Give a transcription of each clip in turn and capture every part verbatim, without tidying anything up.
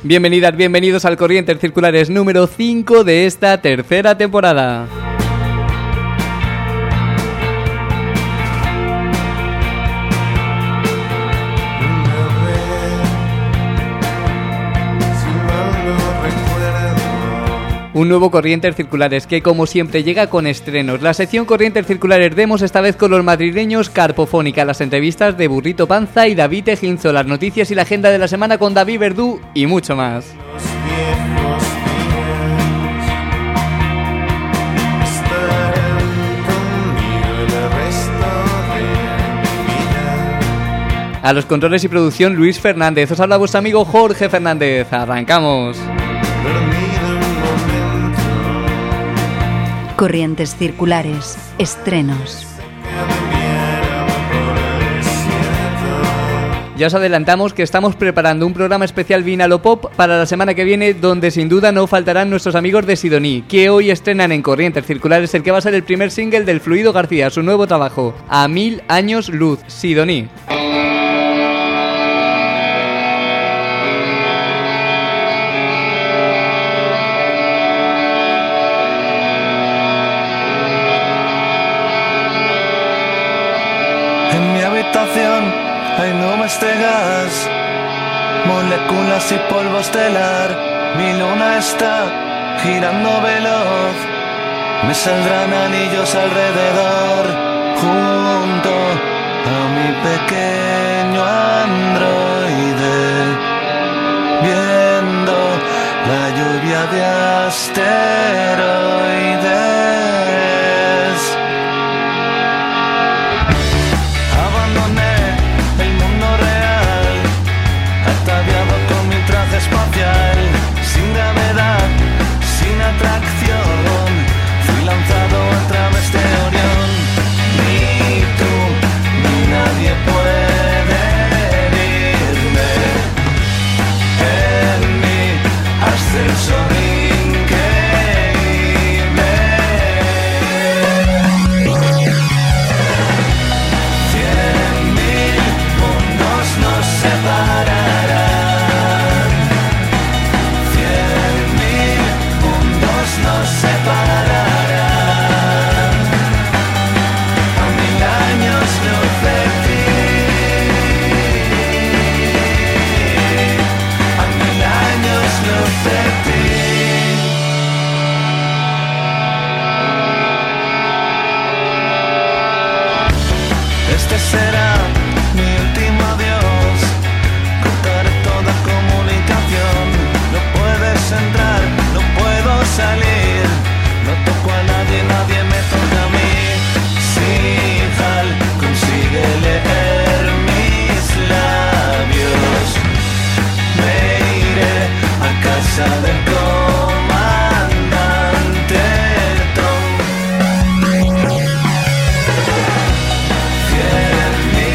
Bienvenidas, bienvenidos al Corrientes Circulares número cinco de esta tercera temporada. Un nuevo Corrientes Circulares que, como siempre, llega con estrenos. La sección Corrientes Circulares demos esta vez con los madrileños Carpofónica, las entrevistas de Burrito Panza y David Eginzo, las noticias y la agenda de la semana con David Verdú y mucho más. A los controles y producción Luis Fernández. Os habla vuestro amigo Jorge Fernández. Arrancamos. Corrientes Circulares, estrenos. Ya os adelantamos que estamos preparando un programa especial Vinalo Pop para la semana que viene, donde sin duda no faltarán nuestros amigos de Sidoní, que hoy estrenan en Corrientes Circulares el que va a ser el primer single del Fluido García, su nuevo trabajo, A Mil Años Luz, Sidoní. Hay nubes de gas, moléculas y polvo estelar. Mi luna está girando veloz, me saldrán anillos alrededor. Junto a mi pequeño androide, viendo la lluvia de asteroides. Espacial, sin gravedad, sin atracción, fui lanzado a través de Orión. Ni tú, ni nadie puede herirme en mi ascensor increíble. Cien mil mundos nos separarán. Nos separarán a mil años luz de ti, a mil años luz de ti. Este será mi último adiós, cortaré toda comunicación. No puedes entrar, no puedo salir, no toco a nadie, nadie me toca a mí. Si Hal consigue leer mis labios, me iré a casa del comandante Tom. Cien mil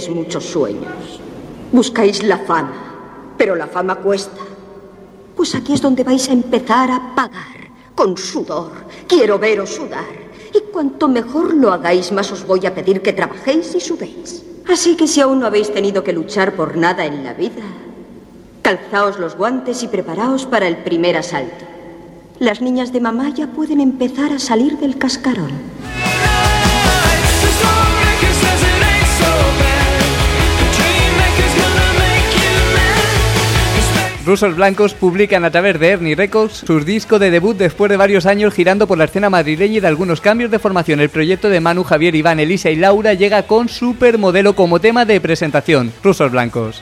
Tenéis muchos sueños. Buscáis la fama, pero la fama cuesta. Pues aquí es donde vais a empezar a pagar, con sudor. Quiero veros sudar. Y cuanto mejor lo hagáis, más os voy a pedir que trabajéis y sudéis. Así que si aún no habéis tenido que luchar por nada en la vida, calzaos los guantes y preparaos para el primer asalto. Las niñas de mamá ya pueden empezar a salir del cascarón. Rusos Blancos publican a través de Ernie Records su disco de debut después de varios años girando por la escena madrileña y de algunos cambios de formación. El proyecto de Manu, Javier, Iván, Elisa y Laura llega con Supermodelo como tema de presentación. Rusos Blancos.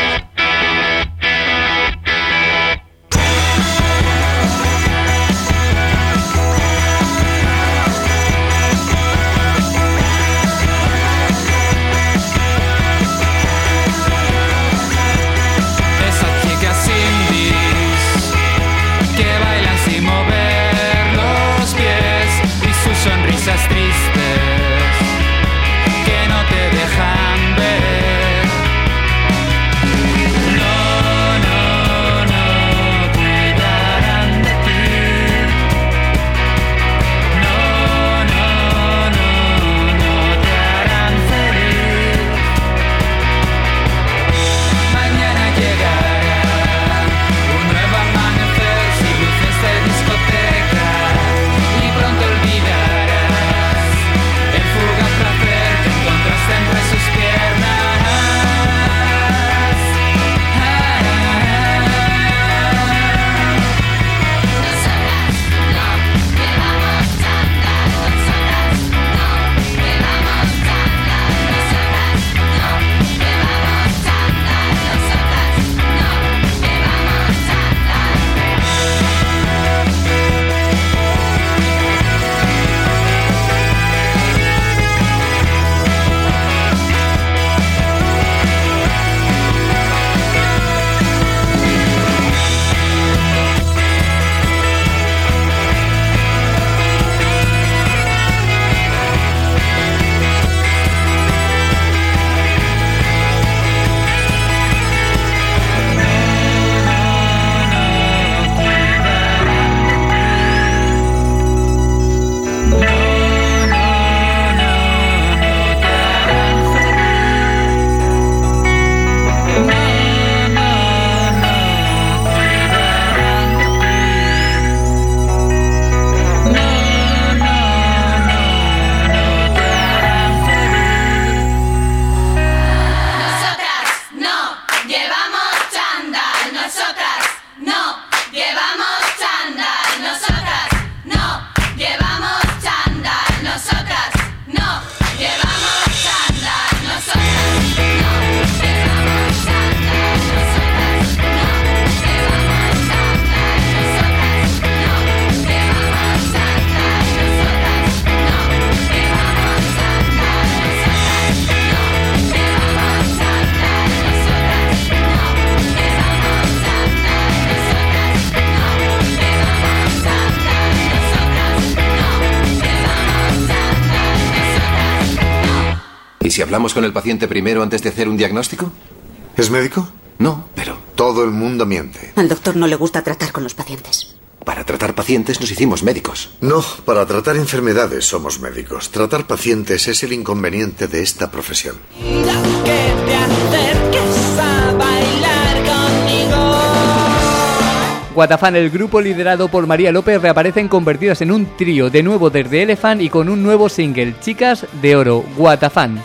¿Y si hablamos con el paciente primero antes de hacer un diagnóstico? ¿Es médico? No, pero... Todo el mundo miente. Al doctor no le gusta tratar con los pacientes. Para tratar pacientes nos hicimos médicos. No, para tratar enfermedades somos médicos. Tratar pacientes es el inconveniente de esta profesión. Guatafán, el grupo liderado por María López, reaparecen convertidas en un trío de nuevo desde Elephant y con un nuevo single, Chicas de Oro, Guatafán.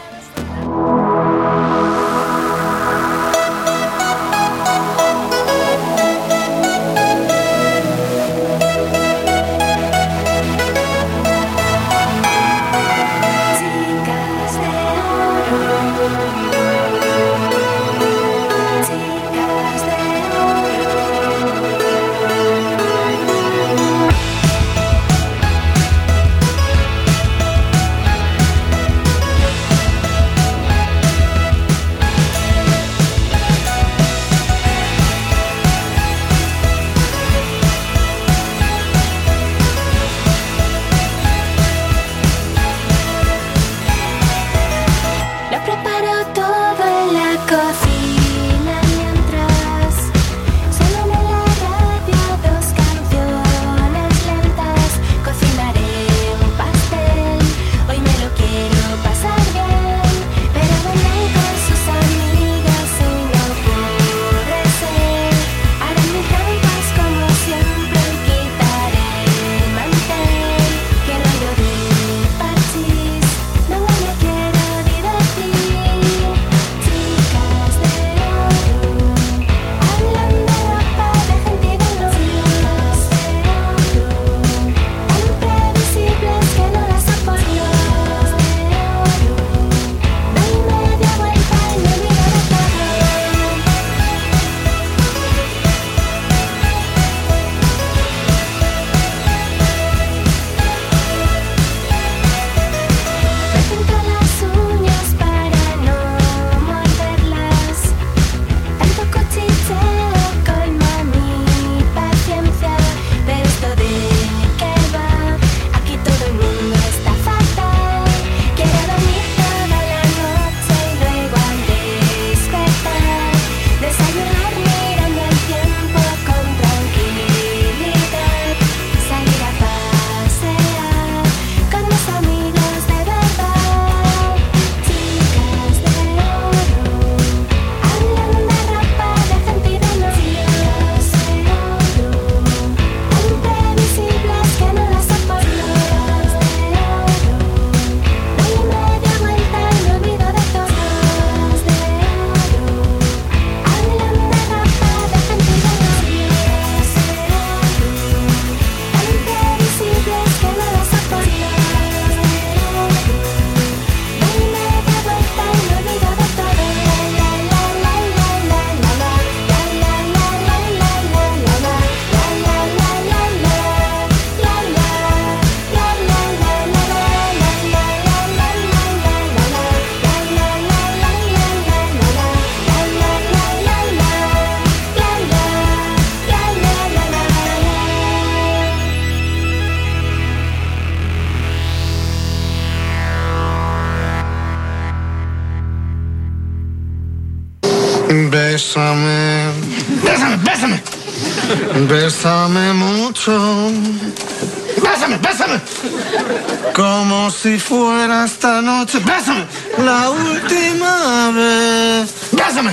Bésame mucho. Bésame, bésame. Como si fuera esta noche. Bésame. La última vez. Bésame.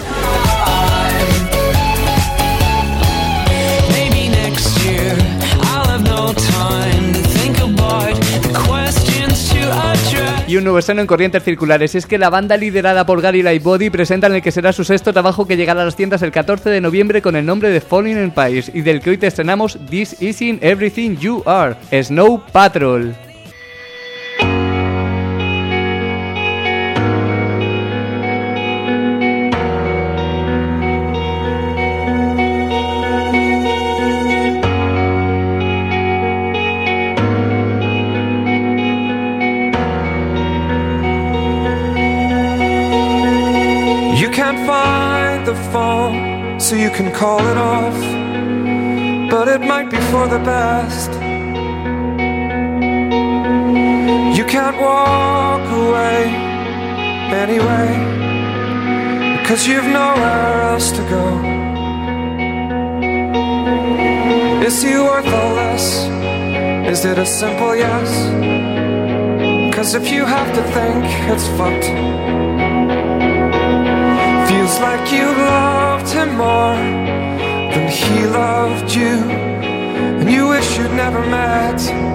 Maybe next year I'll have no time to think about the questions to address. Y un nuevo estreno en Corrientes Circulares. Es que la banda liderada por Gary Lightbody presentan el que será su sexto trabajo, que llegará a las tiendas el catorce de noviembre con el nombre de Falling Empires, y del que hoy te estrenamos This Isn't Everything You Are, Snow Patrol. So you can call it off, but it might be for the best. You can't walk away anyway, because you've nowhere else to go. Is he worth all this? Is it a simple yes? Cause if you have to think, it's fucked. Feels like you loved him more than he loved you, and you wish you'd never met.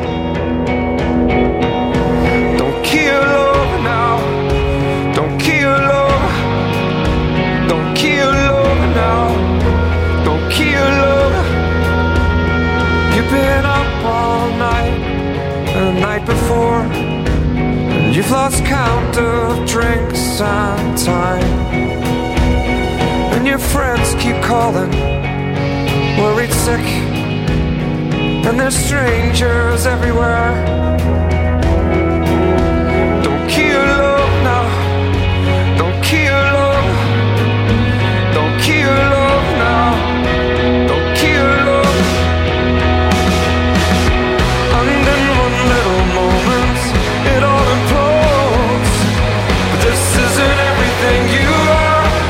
Don't kill love now. Don't kill love. Don't kill love now. Don't kill love. You've been up all night and the night before, and you've lost count of drinks and time. And your friends keep calling, worried sick, and there's strangers everywhere. Don't kill love now. Don't kill love. Don't kill love now. Don't kill love. And in one little moment it all implodes, but this isn't everything you are.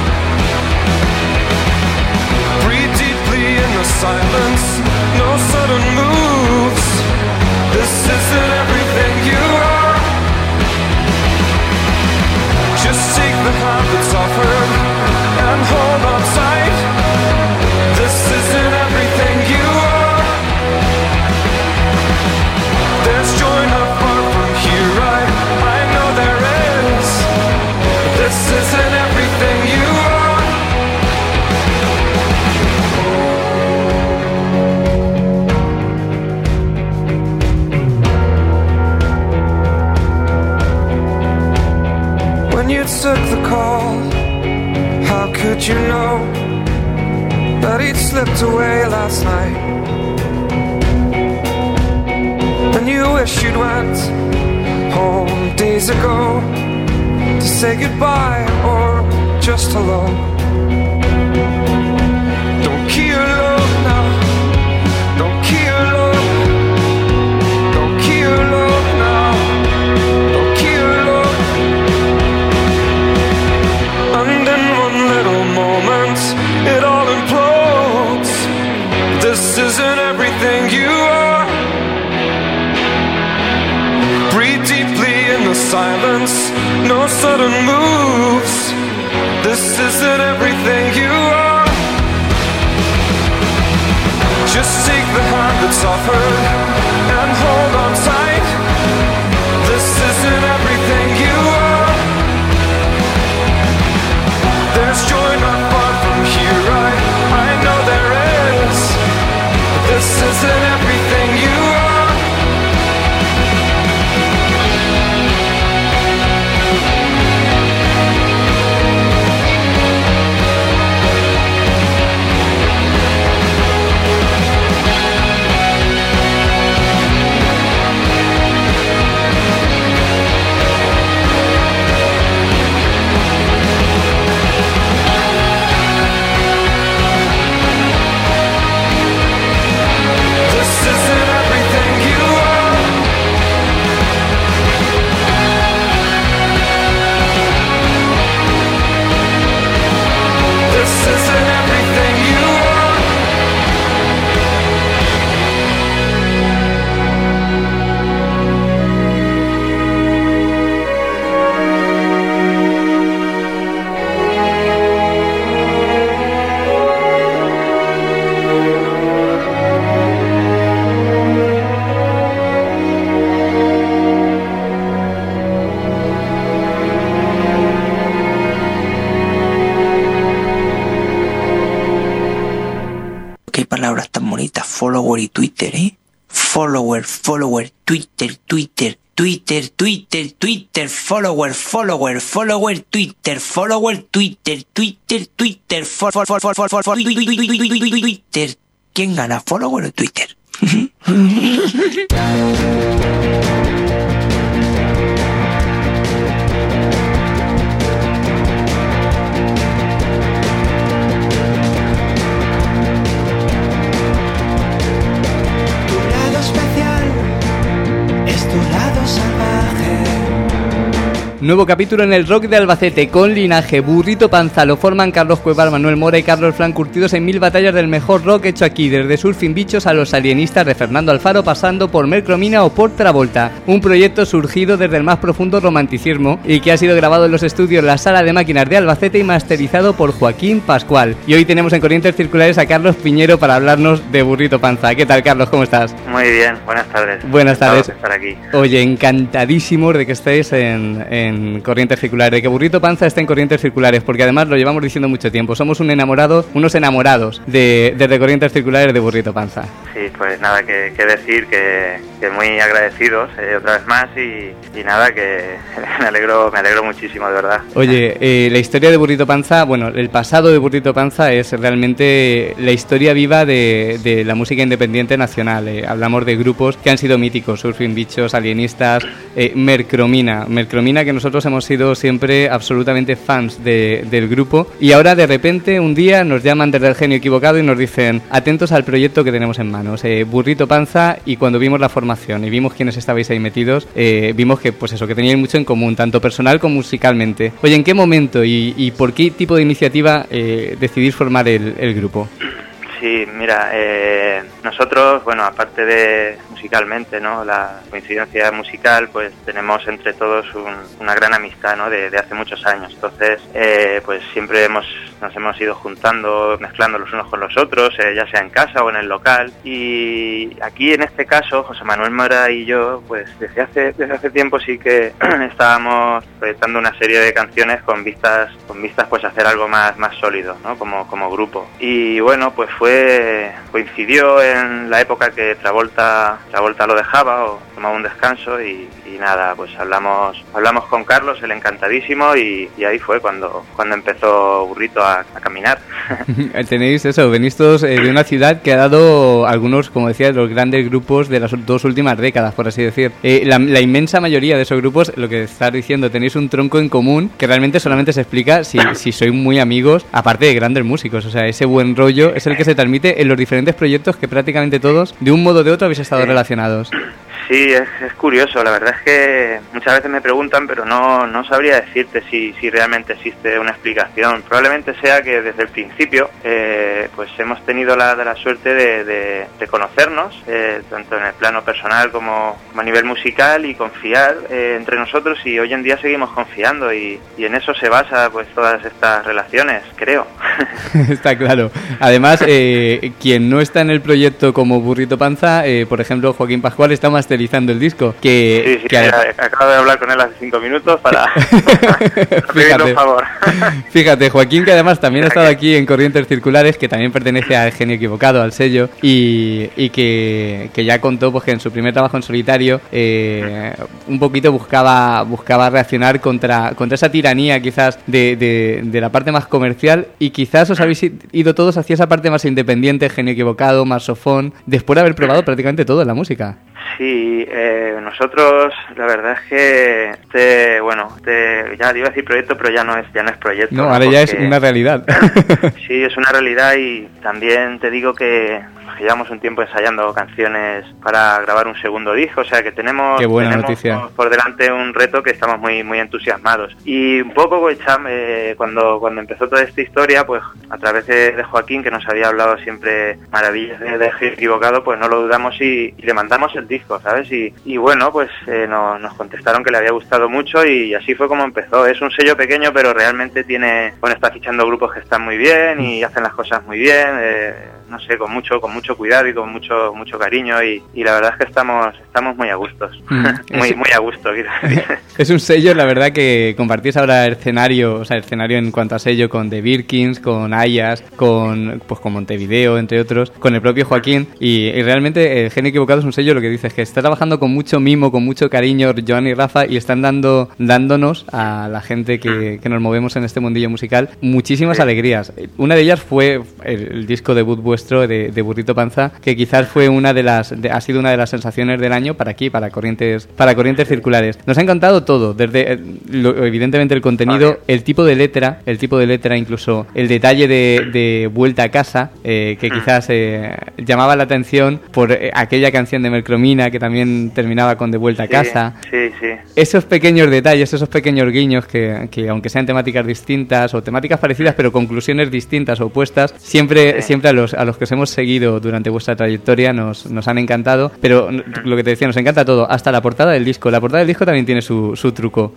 Silence, no sudden moves. This isn't everything you are. Just take the hand that's offered and hold on tight. This isn't everything you are. There's joy not far from here, right? I know there is. This isn't everything you are. When you took the call, how could you know that he'd slipped away last night? And you wish you'd went home days ago to say goodbye or just hello. Don't kill love now. Don't kill love. Don't kill love now. Don't kill love. And in one little moment it all implodes. This isn't everything you are. Breathe deeply in the silence, no sudden moves. This isn't everything you are. Just take the hand that's offered and hold on tight. This isn't everything you are. There's joy not far from here, right? I know there is. But this isn't everything you are. palabras tan bonitas, follower y Twitter, ¿eh? Follower, follower, Twitter, Twitter, Twitter, Twitter, Twitter, follower, follower, follower, Twitter, follower, Twitter, Twitter, Twitter, follower, follower, follower, Twitter. ¿Quién gana, follower o Twitter? Nuevo capítulo en el rock de Albacete con Linaje, Burrito Panza. Lo forman Carlos Cuevar, Manuel Mora y Carlos Flan, curtidos en mil batallas del mejor rock hecho aquí, desde Surfing Bichos a Los Alienistas de Fernando Alfaro, pasando por Mercromina o por Travolta. Un proyecto surgido desde el más profundo romanticismo y que ha sido grabado en los estudios La Sala de Máquinas de Albacete y masterizado por Joaquín Pascual. Y hoy tenemos en Corrientes Circulares a Carlos Piñero para hablarnos de Burrito Panza. ¿Qué tal, Carlos? ¿Cómo estás? Muy bien, buenas tardes. Buenas tardes. De estar aquí. Oye, encantadísimos de que estéis en, en Corrientes Circulares, de que Burrito Panza esté en Corrientes Circulares, porque además lo llevamos diciendo mucho tiempo. Somos un enamorado, unos enamorados de, de Corrientes Circulares de Burrito Panza. Sí, pues nada, que, que decir que, que muy agradecidos eh, otra vez más y, y nada, que me alegro, me alegro muchísimo, de verdad. Oye, eh, la historia de Burrito Panza, bueno, el pasado de Burrito Panza es realmente la historia viva de, de la música independiente nacional. Eh, hablamos de grupos que han sido míticos, Surfing Bichos, Alienistas, eh, Mercromina, Mercromina que nosotros hemos sido siempre absolutamente fans de, del grupo, y ahora de repente un día nos llaman desde El Genio Equivocado y nos dicen atentos al proyecto que tenemos en manos, eh, Burrito Panza. Y cuando vimos la formación y vimos quiénes estabais ahí metidos, eh, vimos que pues eso, que teníais mucho en común, tanto personal como musicalmente. Oye, ¿en qué momento y, y por qué tipo de iniciativa eh, decidís formar el, el grupo? Sí, mira, eh, nosotros, bueno, aparte de musicalmente, ¿no? La coincidencia musical, pues tenemos entre todos un, una gran amistad, ¿no? De, de hace muchos años. Entonces, eh, pues siempre hemos nos hemos ido juntando, mezclando los unos con los otros, eh, ya sea en casa o en el local. Y aquí, en este caso, José Manuel Mora y yo, pues desde hace desde hace tiempo sí que estábamos proyectando una serie de canciones con vistas, con vistas, pues a hacer algo más más sólido, ¿no? Como como grupo. Y bueno, pues fue coincidió en la época que Travolta Travolta lo dejaba o tomaba un descanso y, y nada, pues hablamos hablamos con Carlos, el encantadísimo, y, y ahí fue cuando cuando empezó Burrito a, a caminar. Tenéis eso, venís todos eh, de una ciudad que ha dado algunos, como decía, los grandes grupos de las dos últimas décadas, por así decir. Eh, la, la inmensa mayoría de esos grupos, lo que estás diciendo, tenéis un tronco en común que realmente solamente se explica si, si sois muy amigos, aparte de grandes músicos. O sea, ese buen rollo es el que se transmite en los diferentes proyectos que prácticamente todos, de un modo o de otro, habéis estado sí. relacionados. Sí, es, es curioso, la verdad es que muchas veces me preguntan, pero no, no sabría decirte si, si realmente existe una explicación. Probablemente sea que desde el principio eh, pues hemos tenido la, la suerte de, de, de conocernos, eh, tanto en el plano personal como, como a nivel musical, y confiar eh, entre nosotros, y hoy en día seguimos confiando, y, y en eso se basa pues todas estas relaciones, creo. Está claro. Además, eh, quien no está en el proyecto como Burrito Panza, eh, por ejemplo, Joaquín Pascual, está masterizando el disco. Que, sí, sí, que además... acabo de hablar con él hace cinco minutos para pedirle un favor. Fíjate, Joaquín, que además también ha estado aquí en Corrientes Circulares, que también pertenece al Genio Equivocado, al sello, y, y que, que ya contó pues que en su primer trabajo en solitario eh, un poquito buscaba buscaba reaccionar contra, contra esa tiranía quizás de, de, de la parte más comercial, y quizás os habéis ido todos hacia esa parte más independiente, Genio Equivocado, más sofón, después de haber probado prácticamente todo en la música. Sí, eh, nosotros la verdad es que este, bueno, este, ya iba a decir proyecto, pero ya no es ya no es proyecto. No, ahora ¿no? ya Porque, es una realidad. Sí, es una realidad, y también te digo que llevamos un tiempo ensayando canciones para grabar un segundo disco, o sea que tenemos, Qué buena tenemos noticia. por delante un reto que estamos muy muy entusiasmados. Y un poco, pues, eh, cuando cuando empezó toda esta historia, pues a través de, de Joaquín, que nos había hablado siempre maravillas de, de Equivocado, pues no lo dudamos y, y le mandamos el disco, ¿sabes? Y, y bueno, pues eh, no, nos contestaron que le había gustado mucho, y así fue como empezó. Es un sello pequeño, pero realmente tiene, bueno, está fichando grupos que están muy bien y hacen las cosas muy bien. Eh, no sé, con mucho con mucho cuidado y con mucho mucho cariño y, y la verdad es que estamos estamos muy a gustos, mm, muy muy a gusto. Es un sello, la verdad, que compartís ahora escenario, o sea, escenario en cuanto a sello con The Birkins, con Ayas, con pues con Montevideo, entre otros, con el propio Joaquín y, y realmente el Genio Equivocado es un sello, lo que dices, que está trabajando con mucho mimo, con mucho cariño, Joan y Rafa, y están dando dándonos a la gente que, que nos movemos en este mundillo musical muchísimas sí. alegrías. Una de ellas fue el, el disco debut vuestro de, de Burrito Panza, que quizás fue una de las de, ha sido una de las sensaciones del año para aquí, para Corrientes, para Corrientes Circulares. Nos ha encantado todo, desde lo, evidentemente el contenido, vale. el tipo de letra, el tipo de letra, incluso el detalle de, de Vuelta a Casa, eh, que quizás eh, llamaba la atención por eh, aquella canción de Mercromina que también terminaba con De Vuelta a Casa. Sí, sí. Esos pequeños detalles, esos pequeños guiños que, que aunque sean temáticas distintas o temáticas parecidas pero conclusiones distintas o opuestas, siempre sí. siempre a los a los que os hemos seguido durante vuestra trayectoria nos, nos han encantado, pero lo que te decía, nos encanta todo, hasta la portada del disco. La portada del disco también tiene su, su truco.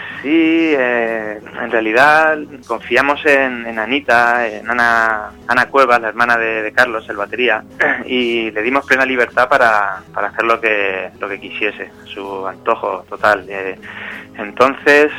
Sí, eh, en realidad confiamos en, en Anita, en Ana, Ana Cuevas, la hermana de, de Carlos, el batería, y le dimos plena libertad para, para hacer lo que lo que quisiese, su antojo total. Eh, entonces,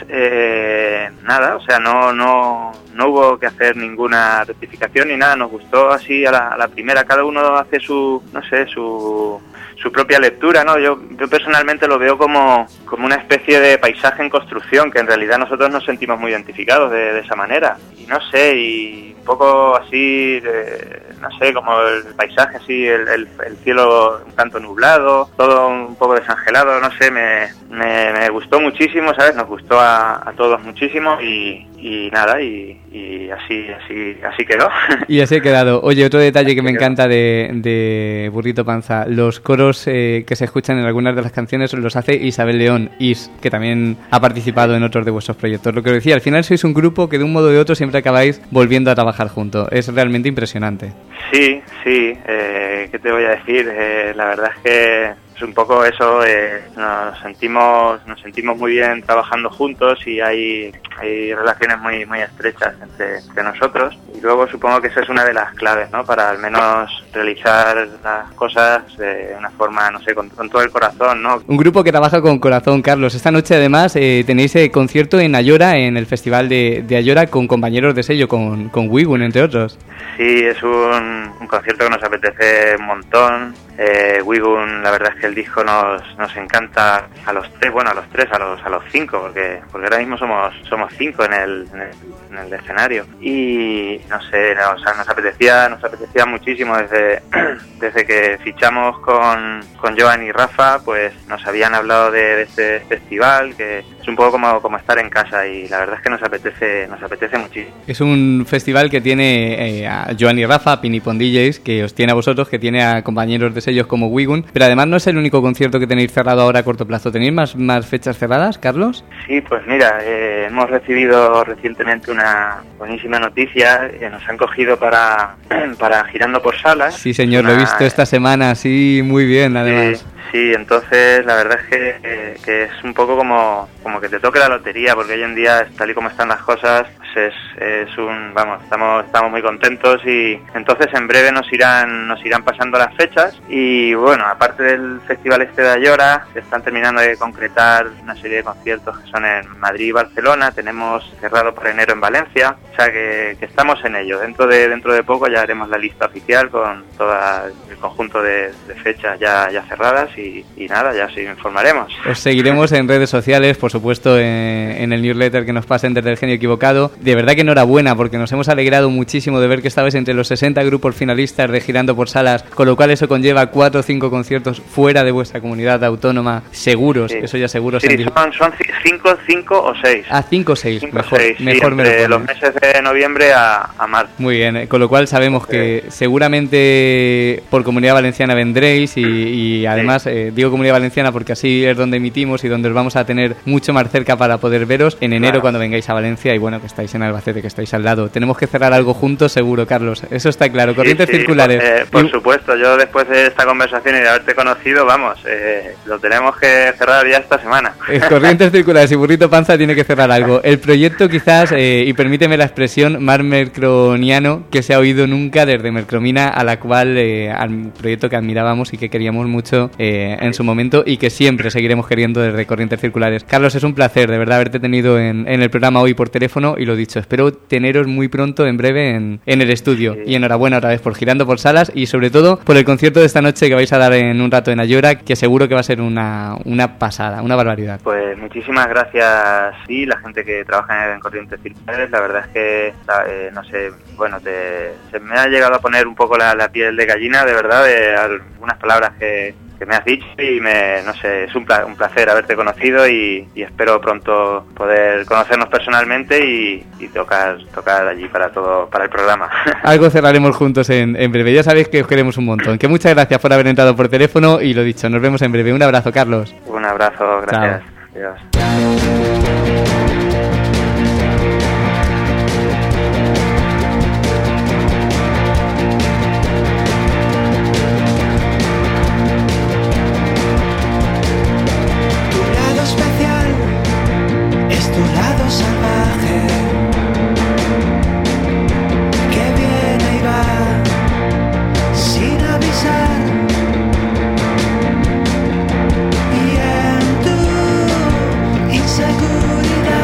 eh, nada, o sea, no no no hubo que hacer ninguna rectificación ni nada, nos gustó así a la, a la primera, cada uno hace su, no sé, su... su propia lectura, ¿no? Yo, yo personalmente lo veo como, como una especie de paisaje en construcción, que en realidad nosotros nos sentimos muy identificados de, de esa manera. Y no sé, y un poco así, de, no sé, como el paisaje así, el, el, el cielo un tanto nublado, todo un poco desangelado, no sé, me, me, me gustó muchísimo, ¿sabes? Nos gustó a, a todos muchísimo y, y nada, y, y así, así, así quedó. Y así ha quedado. Oye, otro detalle que me encanta de, de Burrito Panza, los coros Eh, que se escuchan en algunas de las canciones los hace Isabel León, Is, que también ha participado en otros de vuestros proyectos. Lo que os decía, al final sois un grupo que de un modo o de otro siempre acabáis volviendo a trabajar juntos. Es realmente impresionante. Sí, sí, eh, ¿qué te voy a decir? Eh, la verdad es que es un poco eso, eh, nos sentimos nos sentimos muy bien trabajando juntos y hay hay relaciones muy muy estrechas entre, entre nosotros, y luego supongo que esa es una de las claves, ¿no? Para al menos realizar las cosas de una forma, no sé, con, con todo el corazón, ¿no? Un grupo que trabaja con corazón, Carlos. Esta noche además eh, tenéis eh, concierto en Ayora, en el festival de, de Ayora, con compañeros de sello, con, con Wigun, entre otros. Sí, es un, un concierto que nos apetece un montón. Eh, Wigun, la verdad es que el disco nos nos encanta a los tres, bueno, a los tres, a los a los cinco, porque porque ahora mismo somos somos cinco en el en el, en el escenario, y no sé, no, o sea, nos apetecía nos apetecía muchísimo desde desde que fichamos con con Joan y Rafa, pues nos habían hablado de, de este festival, que es un poco como como estar en casa, y la verdad es que nos apetece nos apetece muchísimo. Es un festival que tiene eh, a Joan y Rafa, a Pinipon D Js, que os tiene a vosotros, que tiene a compañeros de sellos como Wigun, pero además no es el único concierto que tenéis cerrado ahora a corto plazo. ¿Tenéis más, más fechas cerradas, Carlos? Sí, pues mira, eh, hemos recibido recientemente una buenísima noticia, eh, nos han cogido para, para Girando por Salas. Sí, señor, una, lo he visto esta semana, sí, muy bien, además. Sí, sí, entonces la verdad es que, eh, que es un poco como, como que te toque la lotería, porque hoy en día, tal y como están las cosas, pues es, es un, vamos, estamos estamos muy contentos, y entonces en breve nos irán nos irán pasando las fechas, y bueno, aparte del festival este de Ayora, se están terminando de concretar una serie de conciertos que son en Madrid y Barcelona. Tenemos cerrado por enero en Valencia, o sea que, que estamos en ello. Dentro de dentro de poco ya haremos la lista oficial con todo el conjunto de, de fechas ya ya cerradas, y, y nada, ya os informaremos. Os seguiremos en redes sociales, por supuesto, en, en el newsletter que nos pasen desde El Genio Equivocado. De verdad que enhorabuena, porque nos hemos alegrado muchísimo de ver que estabais entre los sesenta grupos finalistas de Girando por Salas, con lo cual eso conlleva cuatro o cinco conciertos fuera de vuestra comunidad autónoma, seguros, sí. Eso ya seguros. Sí, en... son, son cinco, cinco o seis. Ah, cinco o seis, cinco, mejor, seis, mejor sí, me lo entre pones. Los meses de noviembre a, a marzo. Muy bien, con lo cual sabemos que sí. seguramente por Comunidad Valenciana vendréis, y, y además además eh, digo Comunidad Valenciana porque así es donde emitimos y donde os vamos a tener mucho más cerca para poder veros en enero claro. Cuando vengáis a Valencia y bueno, que estáis en Albacete, que estáis al lado. Tenemos que cerrar algo juntos seguro, Carlos, eso está claro. Corrientes sí, sí, circulares. Por, eh, por y... supuesto, yo después de esta conversación y de haberte conocido, vamos, eh, lo tenemos que cerrar ya esta semana. Eh, Corrientes circulares y Burrito Panza tiene que cerrar algo. El proyecto quizás, eh, y permíteme la expresión, más mercroniano que se ha oído nunca desde Mercromina, a la cual, eh, al proyecto que admirábamos y que queríamos mucho eh, en su momento y que siempre seguiremos queriendo desde Corrientes Circulares. Carlos, es un placer de verdad haberte tenido en, en el programa hoy por teléfono y lo dicho, espero teneros muy pronto, en breve, en, en el estudio. Sí. Y enhorabuena otra vez por Girando por Salas y sobre todo por el concierto de esta noche que vais a dar en un rato en Ayora, que seguro que va a ser una, una pasada, una barbaridad. Pues muchísimas gracias, sí, la gente que trabaja en Corrientes Circulares, la verdad es que, eh, no sé, bueno, te, se me ha llegado a poner un poco la, la piel de gallina, de verdad, de algunas palabras que, que me has dicho y me, no sé, es un, pla- un placer haberte conocido y, y espero pronto poder conocernos personalmente y, y tocar tocar allí para todo, para el programa. Algo cerraremos juntos en, en breve, ya sabéis que os queremos un montón, que muchas gracias por haber entrado por teléfono y lo dicho, nos vemos en breve. Un abrazo, Carlos. Un abrazo, gracias. Chao. Adiós. Seguridad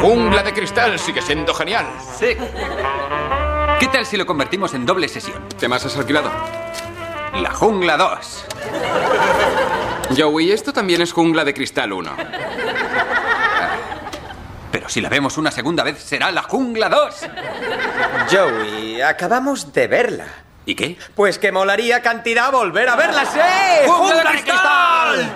Jungla de Cristal sigue siendo genial. Sí. ¿Qué tal si lo convertimos en doble sesión? ¿Qué más has alquilado? La Jungla dos. Joey, esto también es Jungla de Cristal uno. Pero si la vemos una segunda vez, será la Jungla dos. Joey, acabamos de verla. ¿Y qué? Pues que molaría cantidad volver a verla, ¡sí! ¡Jungla de Cristal!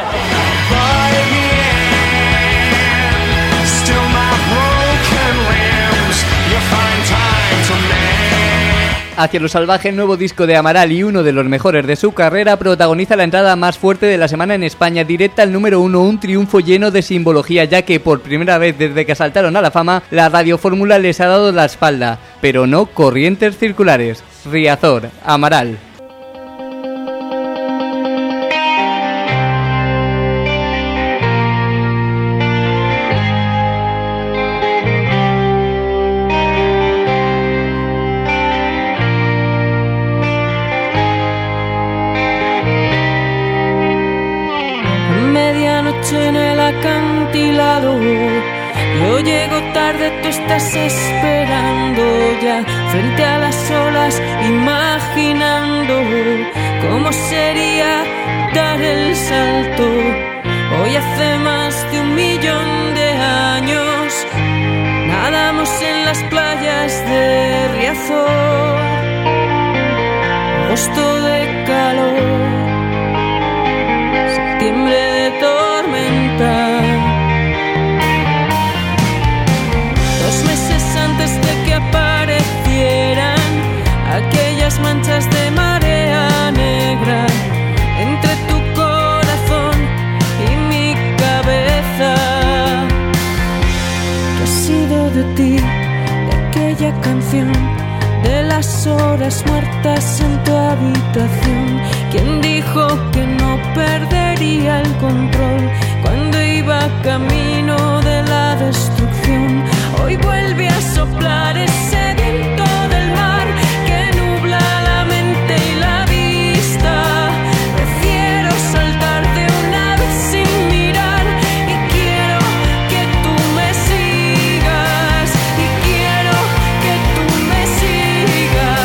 Hacia lo salvaje, el nuevo disco de Amaral y uno de los mejores de su carrera protagoniza la entrada más fuerte de la semana en España, directa al número uno, un triunfo lleno de simbología, ya que por primera vez desde que saltaron a la fama, la radiofórmula les ha dado la espalda, pero no corrientes circulares. Riazor, Amaral. En el acantilado, yo llego tarde, tú estás esperando ya frente a las olas, imaginando cómo sería dar el salto. Hoy hace más de un millón de años nadamos en las playas de Riazor, agosto de calor, septiembre de tormenta. Dos meses antes de que aparecieran aquellas manchas de marea negra entre tu corazón y mi cabeza. ¿Qué ha sido de ti, de aquella canción, de las horas muertas en tu habitación? ¿Quién dijo que no perdería el control cuando iba camino de la destrucción? Hoy vuelve a soplar ese viento del mar que nubla la mente y la vista. Prefiero saltar de una vez sin mirar y quiero que tú me sigas, y quiero que tú me sigas.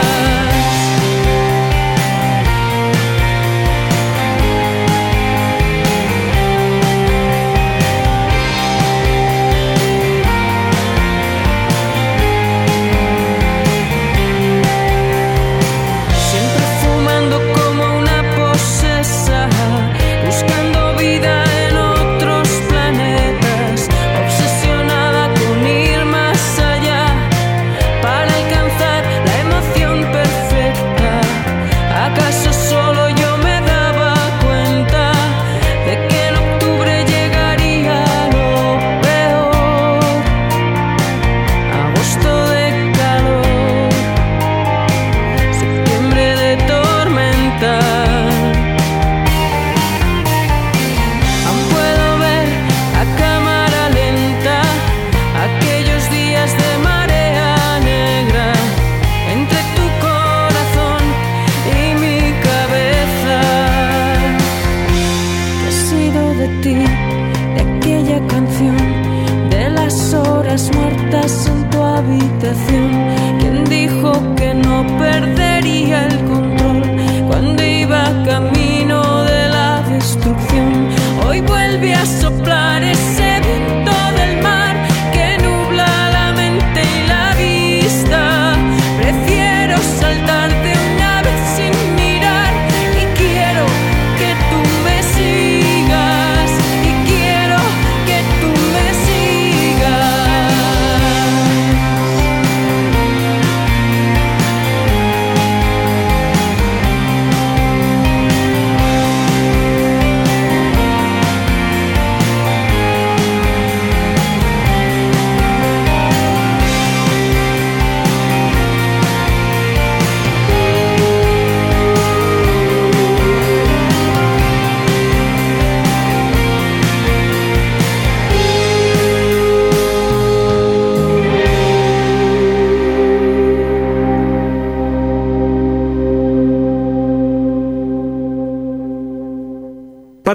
¿Quién dijo que no perdería el control cuando iba camino de la destrucción? Hoy vuelve a soplar ese viento del mar que nubla la mente y la vista. Prefiero saltar de una vez sin mirar y quiero que tú me sigas, y quiero que tú me sigas.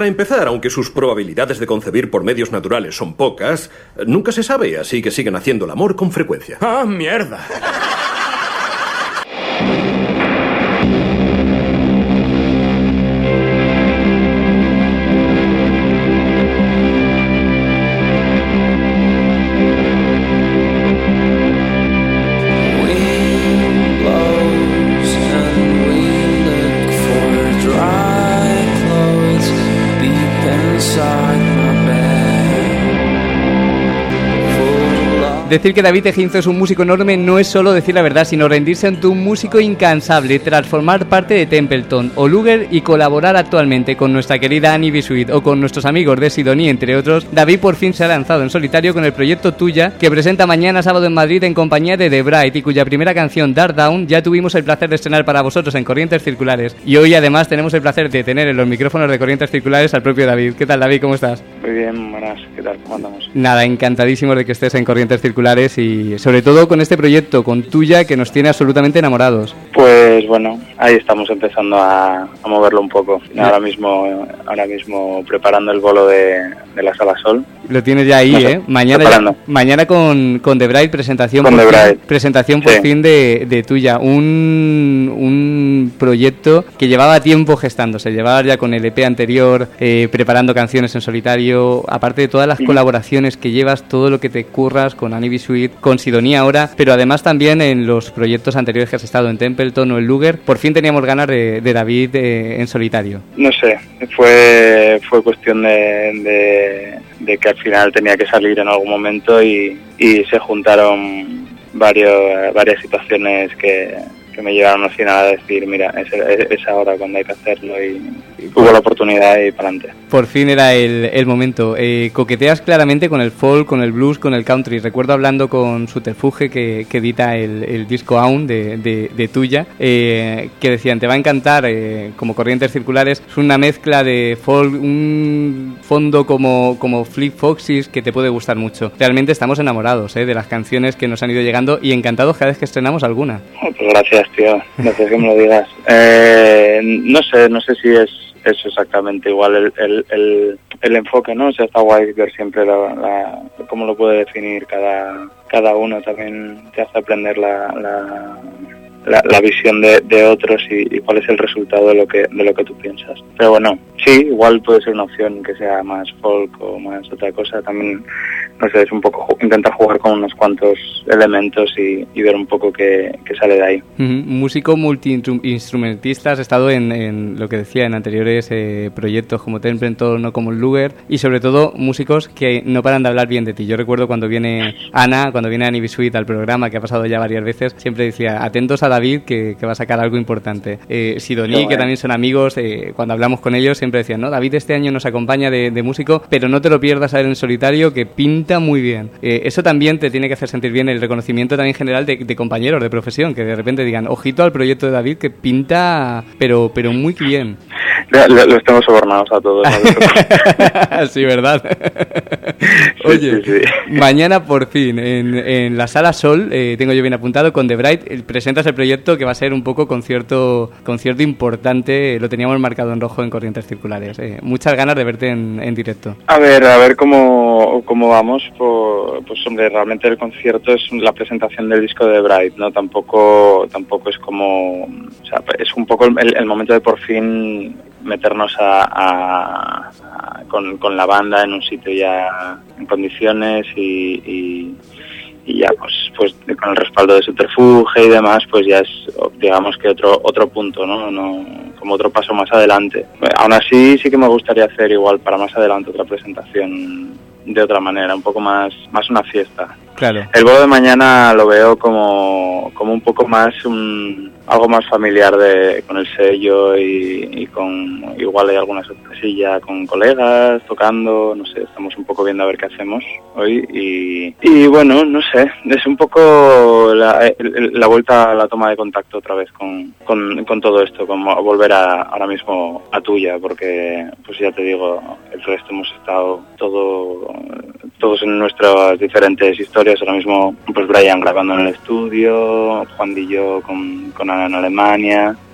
empezar, aunque sus probabilidades de concebir por medios naturales son pocas, nunca se sabe, así que siguen haciendo el amor con frecuencia. ¡Ah, mierda! Decir que David Eginzo es un músico enorme no es solo decir la verdad, sino rendirse ante un músico incansable, tras formar parte de Templeton o Luger y colaborar actualmente con nuestra querida Annie B. Sweet o con nuestros amigos de Sidonie, entre otros. David por fin se ha lanzado en solitario con el proyecto Tuya, que presenta mañana sábado en Madrid en compañía de The Bright y cuya primera canción, Dark Down, ya tuvimos el placer de estrenar para vosotros en Corrientes Circulares. Y hoy además tenemos el placer de tener en los micrófonos de Corrientes Circulares al propio David. ¿Qué tal, David? ¿Cómo estás? Muy bien, buenas. ¿Qué tal? ¿Cómo andamos? Nada, encantadísimos de que estés en Corrientes Circulares y sobre todo con este proyecto, con Tuya, que nos tiene absolutamente enamorados. Pues bueno, ahí estamos empezando a, a moverlo un poco. Ahora mismo ahora mismo preparando el bolo de, de la Sala Sol. Lo tienes ya ahí, no sé, ¿eh? Mañana ya, mañana con, con The Bright, presentación con por, The fin, Bright. presentación por sí. fin de, de Tuya. Un, un proyecto que llevaba tiempo gestándose, llevaba ya con el E P anterior, eh, preparando canciones en solitario, aparte de todas las mm. colaboraciones que llevas, todo lo que te curras con Annie B. Sweet, con Sidonie ahora, pero además también en los proyectos anteriores que has estado en Templeton o en Luger. Por fin teníamos ganas de, de David eh, en solitario. No sé, fue fue cuestión de, de, de que al final tenía que salir en algún momento y, y se juntaron varios, varias situaciones que, que me llevaron al final a decir, mira, es, es ahora cuando hay que hacerlo, y, y hubo la oportunidad y para adelante. Por fin era el, el momento. Eh, coqueteas claramente con el folk, con el blues, con el country. Recuerdo hablando con Subterfuge, que, que edita el, el disco Aún de, de, de Tuya, eh, que decían, te va a encantar, eh, como Corrientes Circulares, es una mezcla de folk, un fondo como, como Flip Foxes que te puede gustar mucho. Realmente estamos enamorados eh, de las canciones que nos han ido llegando y encantados cada vez que estrenamos alguna. Pues gracias, tío, gracias que me lo digas. Eh, no sé, no sé si es es exactamente igual el, el, el, el enfoque, ¿no? O sea, está guay ver siempre la, la, cómo lo puede definir cada, cada uno. También te hace aprender la, la, la, la visión de, de otros y, y cuál es el resultado de lo que de lo que tú piensas. Pero bueno, sí, igual puede ser una opción que sea más folk o más otra cosa. También, no sé, es un poco intentar jugar con unos cuantos elementos y, y ver un poco qué, qué sale de ahí. Uh-huh. Músico multi-instrumentista, has estado en, en lo que decía en anteriores eh, proyectos como Templeton o como Luger, y sobre todo músicos que no paran de hablar bien de ti. Yo recuerdo cuando viene Ana, cuando viene Annie B. Sweet al programa, que ha pasado ya varias veces, siempre decía, atentos a David que, que va a sacar algo importante. Eh, Sidonie, no, que también son amigos, eh, cuando hablamos con ellos siempre decían, no, David este año nos acompaña de, de músico, pero no te lo pierdas a ver en solitario, que pinta muy bien. Eh, eso también te tiene que hacer sentir bien, el reconocimiento también general de, de compañeros de profesión, que de repente digan, ojito al proyecto de David, que pinta, pero pero muy bien. Los tengo sobornados a todos. Sí, ¿verdad? Oye, sí, sí, sí. Mañana por fin en, en la Sala Sol, eh, tengo yo bien apuntado, con The Bright, eh, presentas el proyecto que va a ser un poco concierto, concierto importante, eh, lo teníamos marcado en rojo en Corrientes Circulares. Eh. Muchas ganas de verte en, en directo. A ver, a ver cómo, cómo vamos. Por, pues hombre, realmente el concierto es la presentación del disco de The Bright, ¿no? Tampoco, tampoco es como, o sea, es un poco el, el momento de por fin meternos a, a, a con, con la banda en un sitio ya en condiciones y, y, y ya pues pues con el respaldo de Subterfuge y demás, pues ya es, digamos que otro otro punto, ¿no? no como otro paso más adelante. Aún así sí que me gustaría hacer igual para más adelante otra presentación de otra manera, un poco más más una fiesta. Claro. El bolo de mañana lo veo como como un poco más un algo más familiar de con el sello y, y con igual hay alguna sorpresilla con colegas tocando, no sé, estamos un poco viendo a ver qué hacemos hoy y y bueno, no sé, es un poco la, la vuelta a la toma de contacto otra vez con con, con todo esto, como volver a ahora mismo a Tuya, porque pues ya te digo, el resto hemos estado todo todos en nuestras diferentes historias. Ahora mismo pues Brian grabando en el estudio, Juan y yo con, con Ana en Alemania,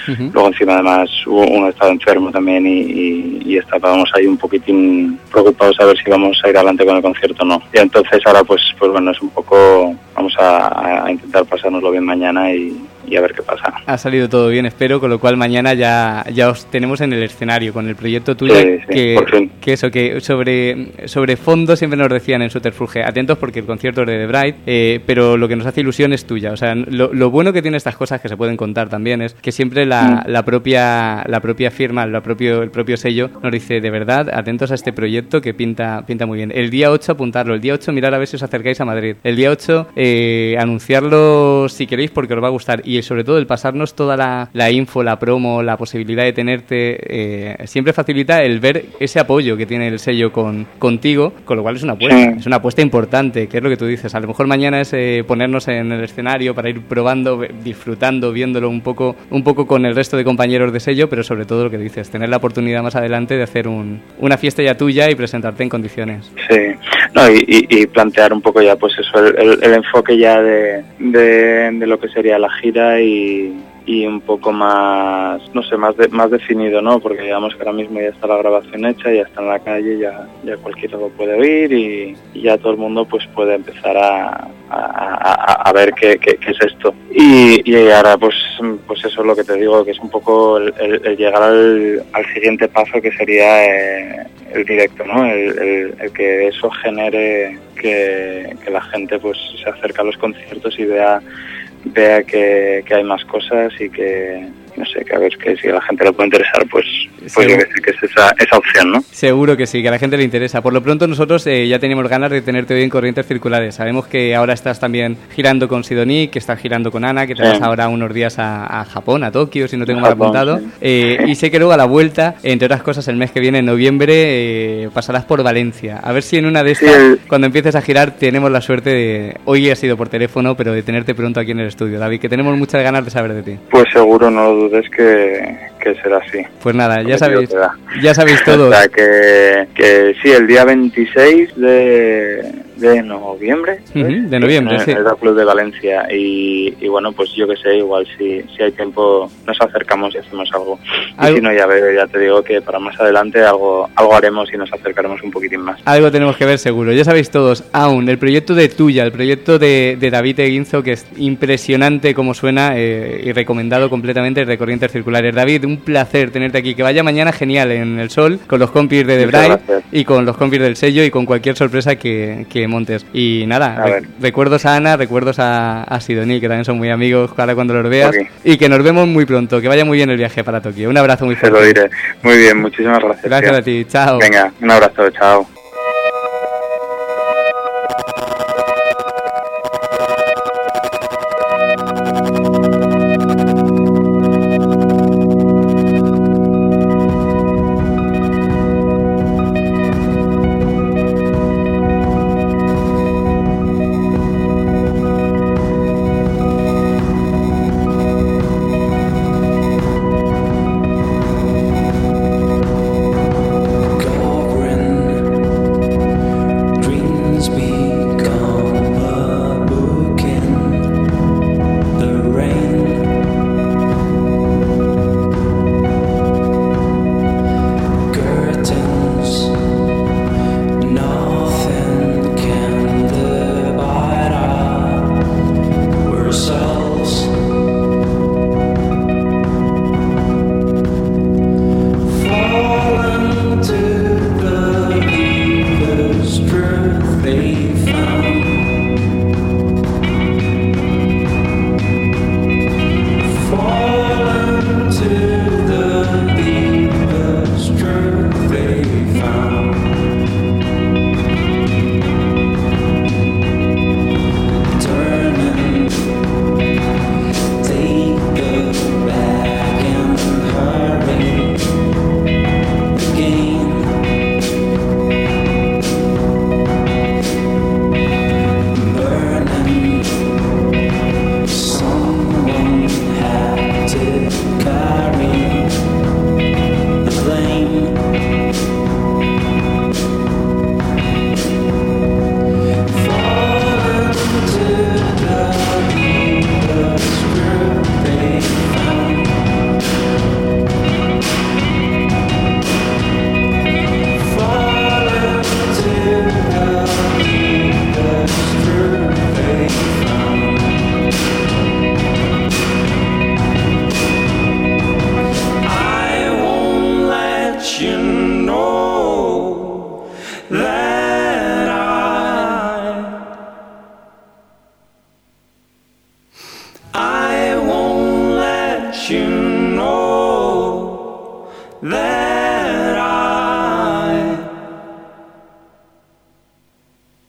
Uh-huh. Luego encima además uno estaba enfermo también y, y, y estábamos ahí un poquitín preocupados a ver si vamos a ir adelante con el concierto o no. Y entonces ahora pues pues bueno, es un poco, vamos a, a intentar pasárnoslo bien mañana y, y a ver qué pasa. Ha salido todo bien, espero, con lo cual mañana ya, ya os tenemos en el escenario con el proyecto tuyo. Sí, sí, que, por fin. que eso, que sobre, sobre fondo siempre nos decían en Subterfuge, atentos porque el concierto es de The Bride, eh, pero lo que nos hace ilusión es tuya. O sea, lo, lo bueno que tiene estas cosas que se pueden contar también es que siempre la, mm. la propia la propia firma, la propio, el propio sello nos dice, de verdad, atentos a este proyecto que pinta, pinta muy bien. El día ocho apuntarlo, el día ocho mirar a ver si os acercáis a Madrid. El día ocho eh, anunciarlo si queréis porque os va a gustar. Y sobre todo el pasarnos toda la, la info, la promo, la posibilidad de tenerte, eh, siempre facilita el ver ese apoyo que tiene el sello con contigo, con lo cual es una apuesta, sí. es una apuesta importante, que es lo que tú dices. A lo mejor mañana es eh, ponernos en el escenario para ir probando, disfrutando, viéndolo un poco, un poco con el resto de compañeros de sello, pero sobre todo lo que dices, tener la oportunidad más adelante de hacer un, una fiesta ya tuya y presentarte en condiciones. Sí, no, y, y, y plantear un poco ya pues eso, el, el, el enfoque ya de, de, de lo que sería la gira y y un poco más, no sé, más de, más definido, ¿no? Porque digamos que ahora mismo ya está la grabación hecha, ya está en la calle, ya, ya cualquiera lo puede oír y, y ya todo el mundo pues puede empezar a, a, a, a ver qué, qué, qué es esto. Y, y ahora pues pues eso es lo que te digo, que es un poco el, el, el llegar al, al siguiente paso, que sería eh, el directo, ¿no? El, el, el que eso genere que, que la gente pues se acerque a los conciertos y vea vea que, que hay más cosas y que, no sé, que a ver, que si a la gente le puede interesar, pues, pues yo que sé que es esa, esa opción, ¿no? Seguro que sí, que a la gente le interesa. Por lo pronto nosotros eh, ya teníamos ganas de tenerte hoy en Corrientes Circulares. Sabemos que ahora estás también girando con Sidoní, que estás girando con Ana, que te sí. vas ahora unos días a, a Japón, a Tokio, si no tengo mal apuntado. Sí. Eh, y sé que luego a la vuelta, entre otras cosas, el mes que viene, en noviembre, eh, pasarás por Valencia. A ver si en una de estas, sí, el... cuando empieces a girar, tenemos la suerte de, hoy ha sido por teléfono, pero de tenerte pronto aquí en el estudio, David, que tenemos muchas ganas de saber de ti. Pues seguro, no lo dudes que, que será así. Pues nada, ya sabéis, ya sabéis todo. O sea, que, que sí, el día veintiséis de, de noviembre. Uh-huh, de noviembre, en, sí. En el Club de Valencia. Y, y bueno, pues yo que sé, igual si, si hay tiempo nos acercamos y hacemos algo. Y ¿Algo? Si no, ya, ya te digo que para más adelante algo, algo haremos y nos acercaremos un poquitín más. Algo tenemos que ver seguro. Ya sabéis todos, aún, el proyecto de Tuya, el proyecto de, de David Eguinzo, que es impresionante como suena eh, y recomendado completamente desde Corrientes Circulares. David, un placer tenerte aquí. Que vaya mañana genial en el sol, con los compis de The Bride y con los compis del sello y con cualquier sorpresa que, que montes. Y nada, re- recuerdos a Ana, recuerdos a, a Sidoní, que también son muy amigos, ahora cuando los veas. Okay. Y que nos vemos muy pronto. Que vaya muy bien el viaje para Tokio. Un abrazo muy fuerte. Se lo diré. Muy bien, muchísimas gracias. Gracias tío. a ti, chao. Venga, un abrazo, chao.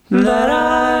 that I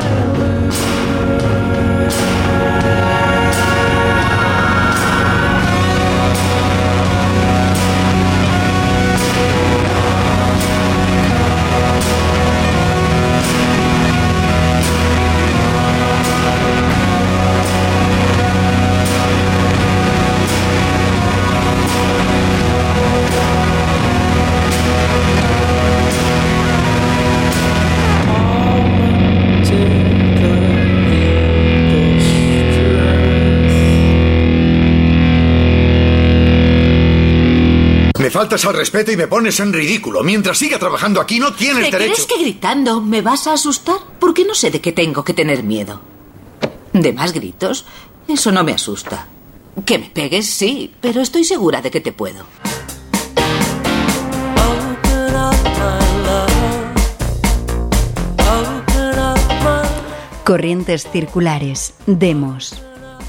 Me faltas al respeto y me pones en ridículo. Mientras siga trabajando aquí no tienes ¿Te derecho... crees que gritando me vas a asustar? Porque no sé de qué tengo que tener miedo. ¿De más gritos? Eso no me asusta. Que me pegues, sí, pero estoy segura de que te puedo. Corrientes circulares. Demos.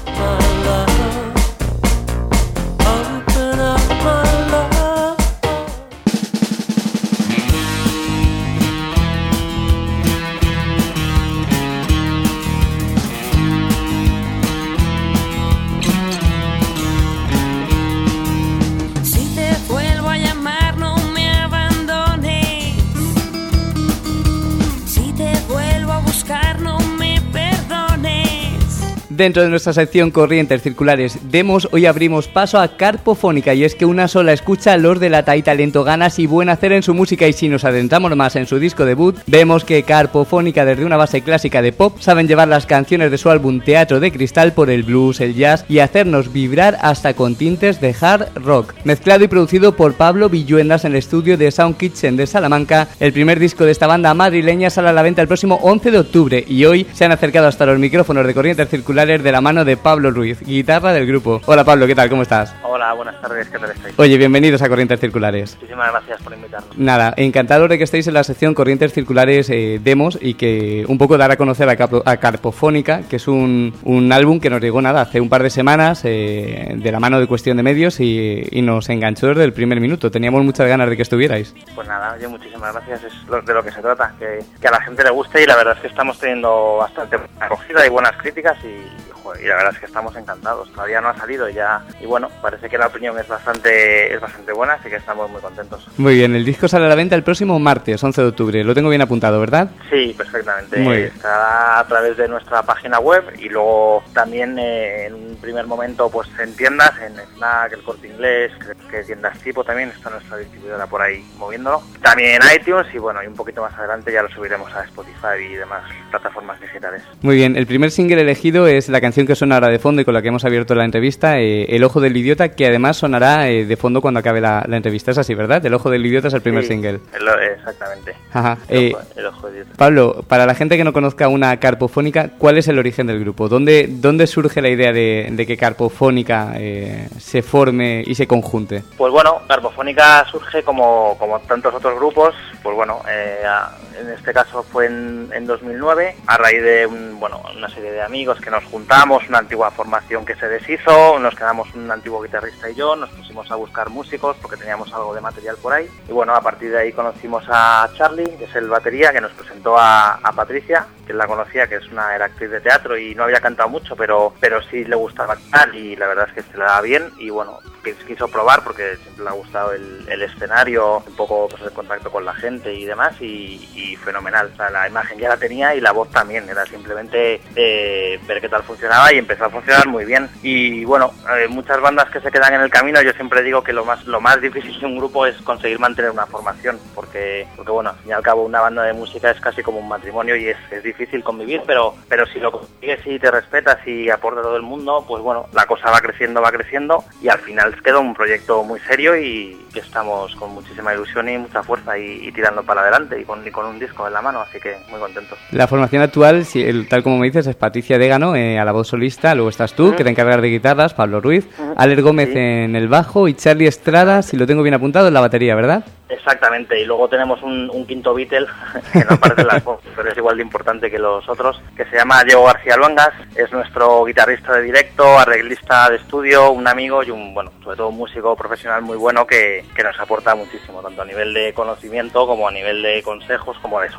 Dentro de nuestra sección Corrientes Circulares Demos, hoy abrimos paso a Carpofónica, y es que una sola escucha los delata y talento, ganas y buen hacer en su música, y si nos adentramos más en su disco debut, vemos que Carpofónica, desde una base clásica de pop, saben llevar las canciones de su álbum Teatro de Cristal por el blues, el jazz y hacernos vibrar hasta con tintes de hard rock. Mezclado y producido por Pablo Villuendas en el estudio de Sound Kitchen de Salamanca, el primer disco de esta banda madrileña sale a la venta el próximo once de octubre, y hoy se han acercado hasta los micrófonos de Corrientes Circulares de la mano de Pablo Ruiz, guitarra del grupo. Hola Pablo, ¿qué tal? ¿Cómo estás? Hola, buenas tardes, ¿qué tal estáis? Oye, bienvenidos a Corrientes Circulares. Muchísimas gracias por invitarnos. Nada, encantado de que estéis en la sección Corrientes Circulares eh, Demos, y que un poco dar a conocer a, Capo, a Carpofónica, que es un, un álbum que nos llegó nada hace un par de semanas eh, de la mano de Cuestión de Medios, y, y nos enganchó desde el primer minuto. Teníamos muchas ganas de que estuvierais. Pues nada, oye, muchísimas gracias, es lo, de lo que se trata, que, que a la gente le guste, y la verdad es que estamos teniendo bastante acogida y buenas críticas, y y la verdad es que estamos encantados. Todavía no ha salido ya, y bueno, parece que la opinión es bastante es bastante buena, así que estamos muy contentos. Muy bien, el disco sale a la venta el próximo martes, once de octubre. Lo tengo bien apuntado, ¿verdad? Sí, perfectamente. Muy bien. Estará a través de nuestra página web, y luego también eh, en un primer momento pues en tiendas, en Fnac, El Corte Inglés, que, que tiendas tipo también, está nuestra distribuidora por ahí moviéndolo. También en iTunes, y bueno, y un poquito más adelante ya lo subiremos a Spotify y demás plataformas digitales. Muy bien, el primer single elegido es la canción que suena ahora de fondo y con la que hemos abierto la entrevista, eh, El Ojo del Idiota, que además sonará eh, de fondo cuando acabe la, la entrevista. Es así, ¿verdad? El Ojo del Idiota es el primer sí, single. El, exactamente. Ajá. El, eh, ojo, el Ojo del Idiota. Pablo, para la gente que no conozca una Carpofónica, ¿cuál es el origen del grupo? ¿Dónde, dónde surge la idea de, de que Carpofónica eh, se forme y se conjunte? Pues bueno, Carpofónica surge como, como tantos otros grupos, pues bueno, eh, en este caso fue en, en dos mil nueve, a raíz de un, bueno, una serie de amigos que nos juntamos, una antigua formación que se deshizo, nos quedamos un antiguo guitarrista y yo, nos pusimos a buscar músicos porque teníamos algo de material por ahí, y bueno, a partir de ahí conocimos a Charlie, que es el batería, que nos presentó a, a Patricia, que la conocía, que es una era actriz de teatro y no había cantado mucho, pero pero sí le gustaba cantar, y la verdad es que se le daba bien, y bueno, quiso probar porque siempre le ha gustado el, el escenario, un poco pues, el contacto con la gente y demás, y, y fenomenal. O sea, la imagen ya la tenía y la voz también, era simplemente eh, ver qué tal funcionaba, y empezó a funcionar muy bien. Y bueno, eh, muchas bandas que se quedan en el camino, yo siempre digo que lo más lo más difícil de un grupo es conseguir mantener una formación, porque porque bueno, al fin y al cabo una banda de música es casi como un matrimonio, y es, es difícil convivir, pero pero si lo consigues y te respetas y aporta a todo el mundo, pues bueno, la cosa va creciendo, va creciendo, y al final queda un proyecto muy serio, y que estamos con muchísima ilusión y mucha fuerza, y, y tirando para adelante, y con, y con un disco en la mano, así que muy contentos. La formación actual, si, el, tal como me dices, es Patricia Dégano eh, a la voz solista, luego estás tú, uh-huh. que te encargas de guitarras, Pablo Ruiz, uh-huh. Alex Gómez sí. en el bajo, y Charlie Estrada, si lo tengo bien apuntado, en la batería, ¿verdad? Exactamente, y luego tenemos un, un quinto Beatle, que no aparece en las voces, pero es igual de importante que los otros, que se llama Diego García Luangas, es nuestro guitarrista de directo, arreglista de estudio, un amigo y un, bueno, sobre todo un músico profesional muy bueno que, que nos aporta muchísimo, tanto a nivel de conocimiento como a nivel de consejos como de sonido.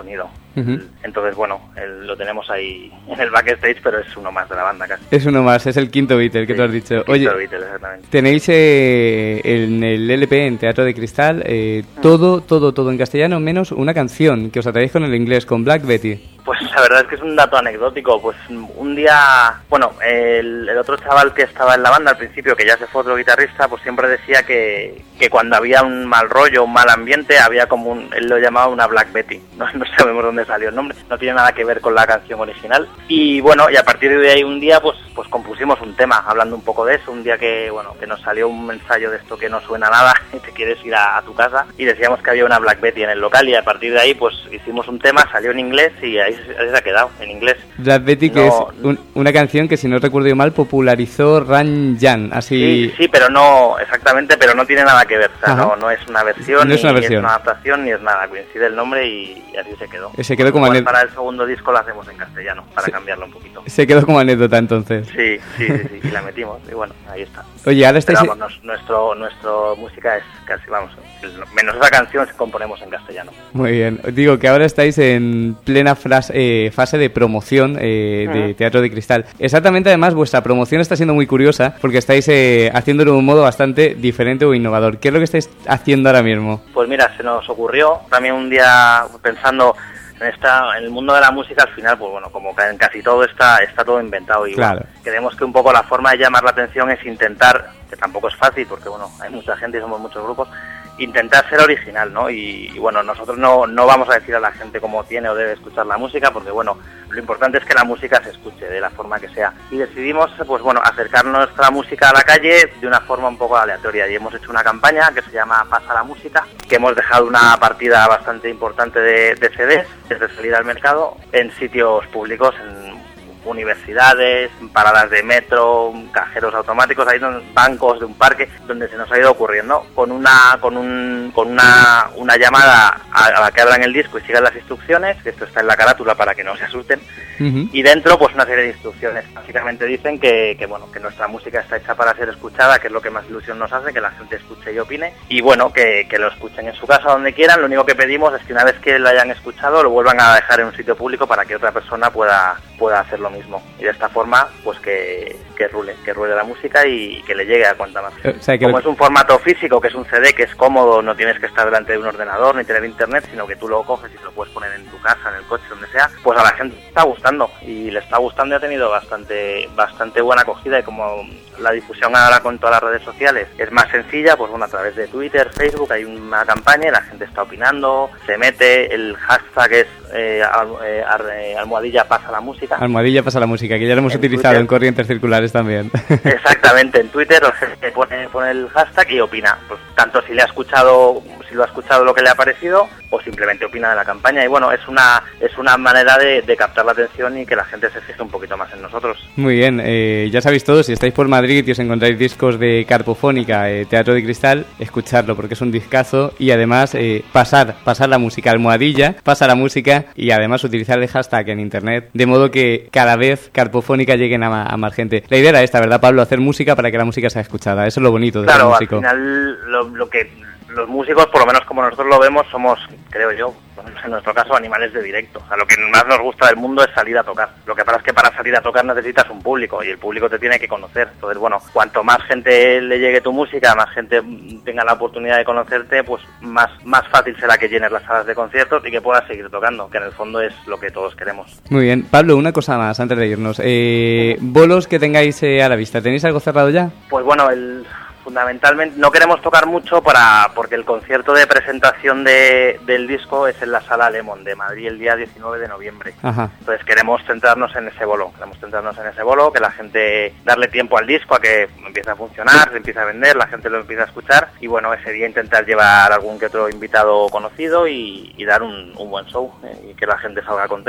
Uh-huh. Entonces, bueno, el, lo tenemos ahí en el backstage, pero es uno más de la banda casi. Es uno más, es el quinto Beatle que Sí, tú has dicho. el quinto Oye, Beatle, exactamente. tenéis eh, en el L P, en Teatro de Cristal, eh, todo, todo, todo en castellano, menos una canción que os atrevéis con el inglés, con Black Betty. Pues la verdad es que es un dato anecdótico. Pues un día, bueno, el, el otro chaval que estaba en la banda al principio, que ya se fue otro guitarrista, pues siempre decía que, que cuando había un mal rollo, un mal ambiente, había como un, él lo llamaba una Black Betty. No, no sabemos dónde salió el nombre, no tiene nada que ver con la canción original. Y bueno, y a partir de ahí un día, pues, pues compusimos un tema, hablando un poco de eso, un día que, bueno, que nos salió un ensayo de esto que no suena nada y te quieres ir a, a tu casa, y decíamos que había una Black Betty en el local, y a partir de ahí, pues hicimos un tema, salió en inglés y ahí se, ahí se ha quedado, en inglés. Black Betty, que No, es un- una canción que, si no recuerdo yo mal, popularizó Ran Jan, así... Sí, sí, pero no, exactamente, pero no tiene nada que ver, o sea, Ajá. no, no es una versión, No es ni una versión. es una adaptación, ni es nada, coincide el nombre y, y así se quedó. Se quedó como Igual anécdota. para el segundo disco lo hacemos en castellano, para cambiarlo un poquito. Se quedó como anécdota entonces. Sí, sí, sí, sí, y la metimos, y bueno, ahí está. Oye, ahora estáis... Pero vamos, nos- nuestro, nuestro música es casi, vamos, el- menos esa canción se componemos en castellano. Muy bien. Digo que ahora estáis en plena fras- eh, fase de promoción eh, de Ujú. Teatro de Cristal. Exactamente, además, vuestra promoción está siendo muy curiosa porque estáis eh, haciéndolo de un modo bastante diferente o innovador. ¿Qué es lo que estáis haciendo ahora mismo? Pues mira, se nos ocurrió también un día pensando en esta, en el mundo de la música. Al final, pues bueno, como ca- en casi todo está, está todo inventado, y Claro. bueno, creemos que un poco la forma de llamar la atención es intentar, que tampoco es fácil porque bueno, hay mucha gente y somos muchos grupos, intentar ser original, ¿no? Y, y, bueno, nosotros no, no vamos a decir a la gente cómo tiene o debe escuchar la música, porque bueno, lo importante es que la música se escuche de la forma que sea. Y decidimos, pues bueno, acercar nuestra música a la calle de una forma un poco aleatoria, y hemos hecho una campaña que se llama Pasa la Música, que hemos dejado una partida bastante importante de, de C Ds desde salir al mercado en sitios públicos, en universidades, paradas de metro, cajeros automáticos, ahí donde, bancos de un parque, donde se nos ha ido ocurriendo, con una con un con una, una llamada a, a la que abran el disco y sigan las instrucciones, que esto está en la carátula para que no se asusten, y dentro pues una serie de instrucciones. Básicamente dicen que, que bueno, que nuestra música está hecha para ser escuchada, que es lo que más ilusión nos hace, que la gente escuche y opine, y bueno, que, que lo escuchen en su casa donde quieran. Lo único que pedimos es que una vez que lo hayan escuchado lo vuelvan a dejar en un sitio público para que otra persona pueda pueda hacer lo mismo, y de esta forma pues que, que rule, que rule la música y que le llegue a cuanta más. O sea, que Como lo- es un formato físico, que es un C D, que es cómodo, no tienes que estar delante de un ordenador ni tener internet, sino que tú lo coges y te lo puedes poner en tu casa, en el coche, donde sea, pues a la gente le está gustando, y le está gustando y ha tenido bastante bastante buena acogida. Y como la difusión ahora con todas las redes sociales es más sencilla, pues bueno, a través de Twitter, Facebook hay una campaña y la gente está opinando, se mete, el hashtag es eh, al- eh, ar- eh, almohadilla pasa la música. Almohadilla pasa la música, que ya lo hemos En utilizado Twitter. en corrientes circulares también. Exactamente, en Twitter la gente pone, pone el hashtag y opina, pues tanto si le ha escuchado, si lo ha escuchado lo que le ha parecido, o simplemente opina de la campaña. Y bueno, es una es una manera de, de captar la atención y que la gente se fije un poquito más en nosotros. Muy bien, eh, ya sabéis todos, si estáis por Madrid y os encontráis discos de Carpofónica, eh, Teatro de Cristal, escuchadlo porque es un discazo, y además eh, pasar, pasar la música, almohadilla, pasa la música, y además utilizar el hashtag en internet, de modo que cada vez Carpofónica lleguen a, ma- a más gente. La idea era esta, ¿verdad, Pablo? Hacer música para que la música sea escuchada, eso es lo bonito de ser Claro, al músico. final lo, lo que los músicos, por lo menos como nosotros lo vemos, somos, creo yo, en nuestro caso, animales de directo. O sea, lo que más nos gusta del mundo es salir a tocar. Lo que pasa es que para salir a tocar necesitas un público, y el público te tiene que conocer. Entonces, bueno, cuanto más gente le llegue tu música, más gente tenga la oportunidad de conocerte, pues más, más fácil será que llenes las salas de conciertos y que puedas seguir tocando, que en el fondo es lo que todos queremos. Muy bien, Pablo, una cosa más antes de irnos. Eh, bolos que tengáis eh, a la vista, ¿tenéis algo cerrado ya? Pues bueno, el, fundamentalmente no queremos tocar mucho para porque el concierto de presentación de, del disco es en la Sala Lemon de Madrid el día diecinueve de noviembre. Ajá. Entonces queremos centrarnos en ese bolo, queremos centrarnos en ese bolo, que la gente, darle tiempo al disco a que empiece a funcionar, se empiece a vender, la gente lo empiece a escuchar, y bueno, ese día intentar llevar algún que otro invitado conocido y, y dar un, un buen show, eh, y que la gente salga contenta.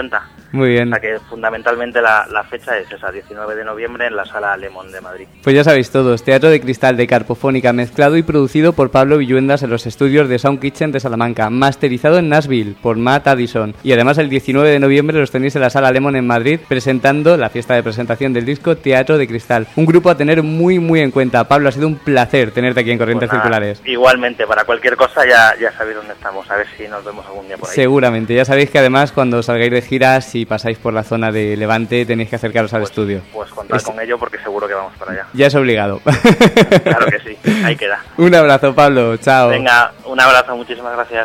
Muy bien. O sea que fundamentalmente la, la fecha es esa, diecinueve de noviembre en la Sala Lemon de Madrid. Pues ya sabéis todos, Teatro de Cristal de Carpofónica, mezclado y producido por Pablo Villuendas en los estudios de Sound Kitchen de Salamanca, masterizado en Nashville por Matt Addison, y además el diecinueve de noviembre los tenéis en la Sala Lemon en Madrid presentando la fiesta de presentación del disco Teatro de Cristal. Un grupo a tener muy muy en cuenta. Pablo, ha sido un placer tenerte aquí en Corrientes Pues nada, Circulares. Igualmente, para cualquier cosa ya, ya sabéis dónde estamos, a ver si nos vemos algún día por ahí. Seguramente, ya sabéis que además cuando salgáis de gira, si pasáis por la zona de Levante, tenéis que acercaros al estudio. Pues contar Es- con ello porque seguro que vamos para allá. Ya es obligado. Claro que sí, ahí queda. Un abrazo, Pablo, chao. Venga, un abrazo, muchísimas gracias.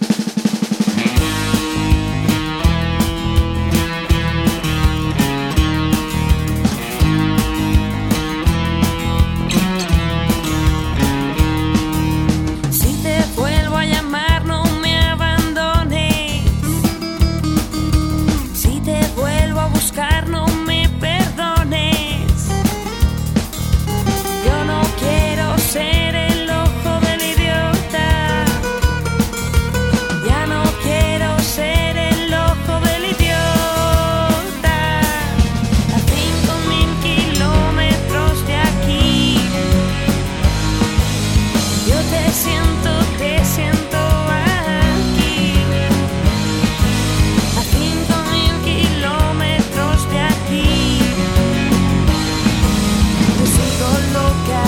Si te vuelvo a llamar, no me abandones. Si te vuelvo a buscar, no me perdones. Yo no quiero ser el ojo del idiota. Ya no quiero ser el ojo del idiota. A cinco mil kilómetros de aquí. Yo te siento, te siento aquí. A cinco mil kilómetros de aquí. Yo sigo loca,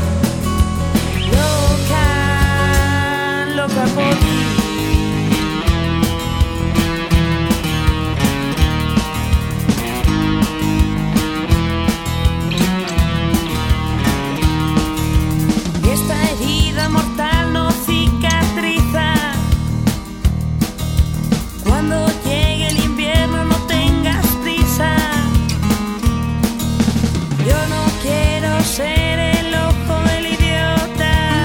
loca, loca por ti. Y esta herida mortal no cicatriza. Cuando llegue el invierno no tengas prisa. Yo no quiero ser el ojo del idiota.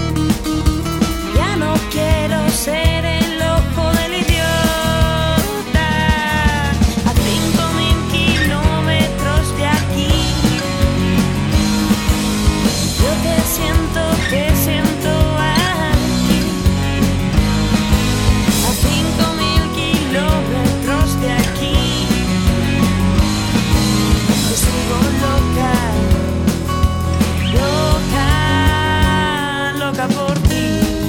Ya no quiero ser el ojo del idiota. A cinco mil kilómetros de aquí. Yo te siento, te siento aquí. A cinco mil kilómetros de aquí. Yo sigo loca, loca, loca por ti.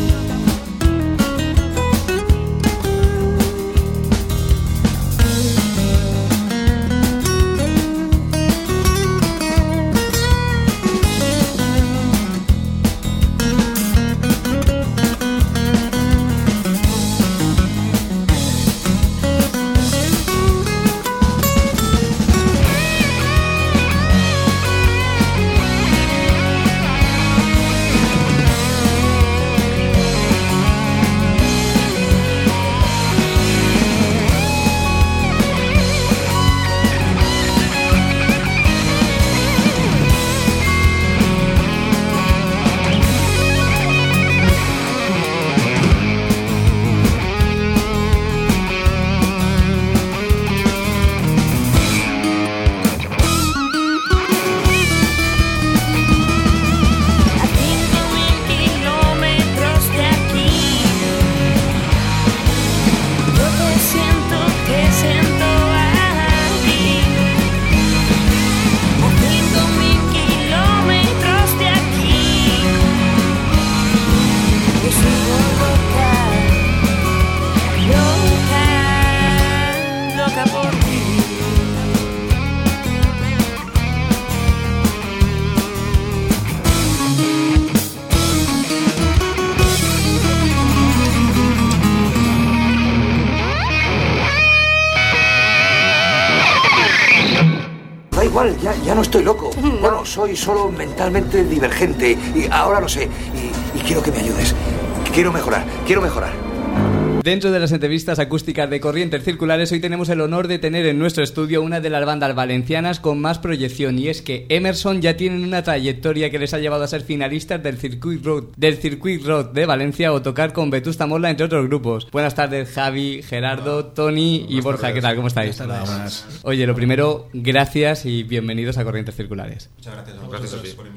A cinco mil kilómetros de aquí. Yo te siento, te siento aquí. A cinco mil kilómetros de aquí. Yo sigo loca, loca, loca por ti. Da igual, ya, ya no estoy loco. Bueno, soy solo mentalmente divergente y ahora lo sé. Y, y quiero que me ayudes. Quiero mejorar, quiero mejorar. Dentro de las entrevistas acústicas de Corrientes Circulares, hoy tenemos el honor de tener en nuestro estudio una de las bandas valencianas con más proyección, y es que Emerson ya tienen una trayectoria que les ha llevado a ser finalistas del Circuit Road, del Circuit Road de Valencia o tocar con Vetusta Morla, entre otros grupos. Buenas tardes, Javi, Gerardo, Tony y Borja, tardes. ¿Qué tal? ¿Cómo estáis? Oye, lo primero, gracias y bienvenidos a Corrientes Circulares. Muchas gracias a vosotros por invitarnos.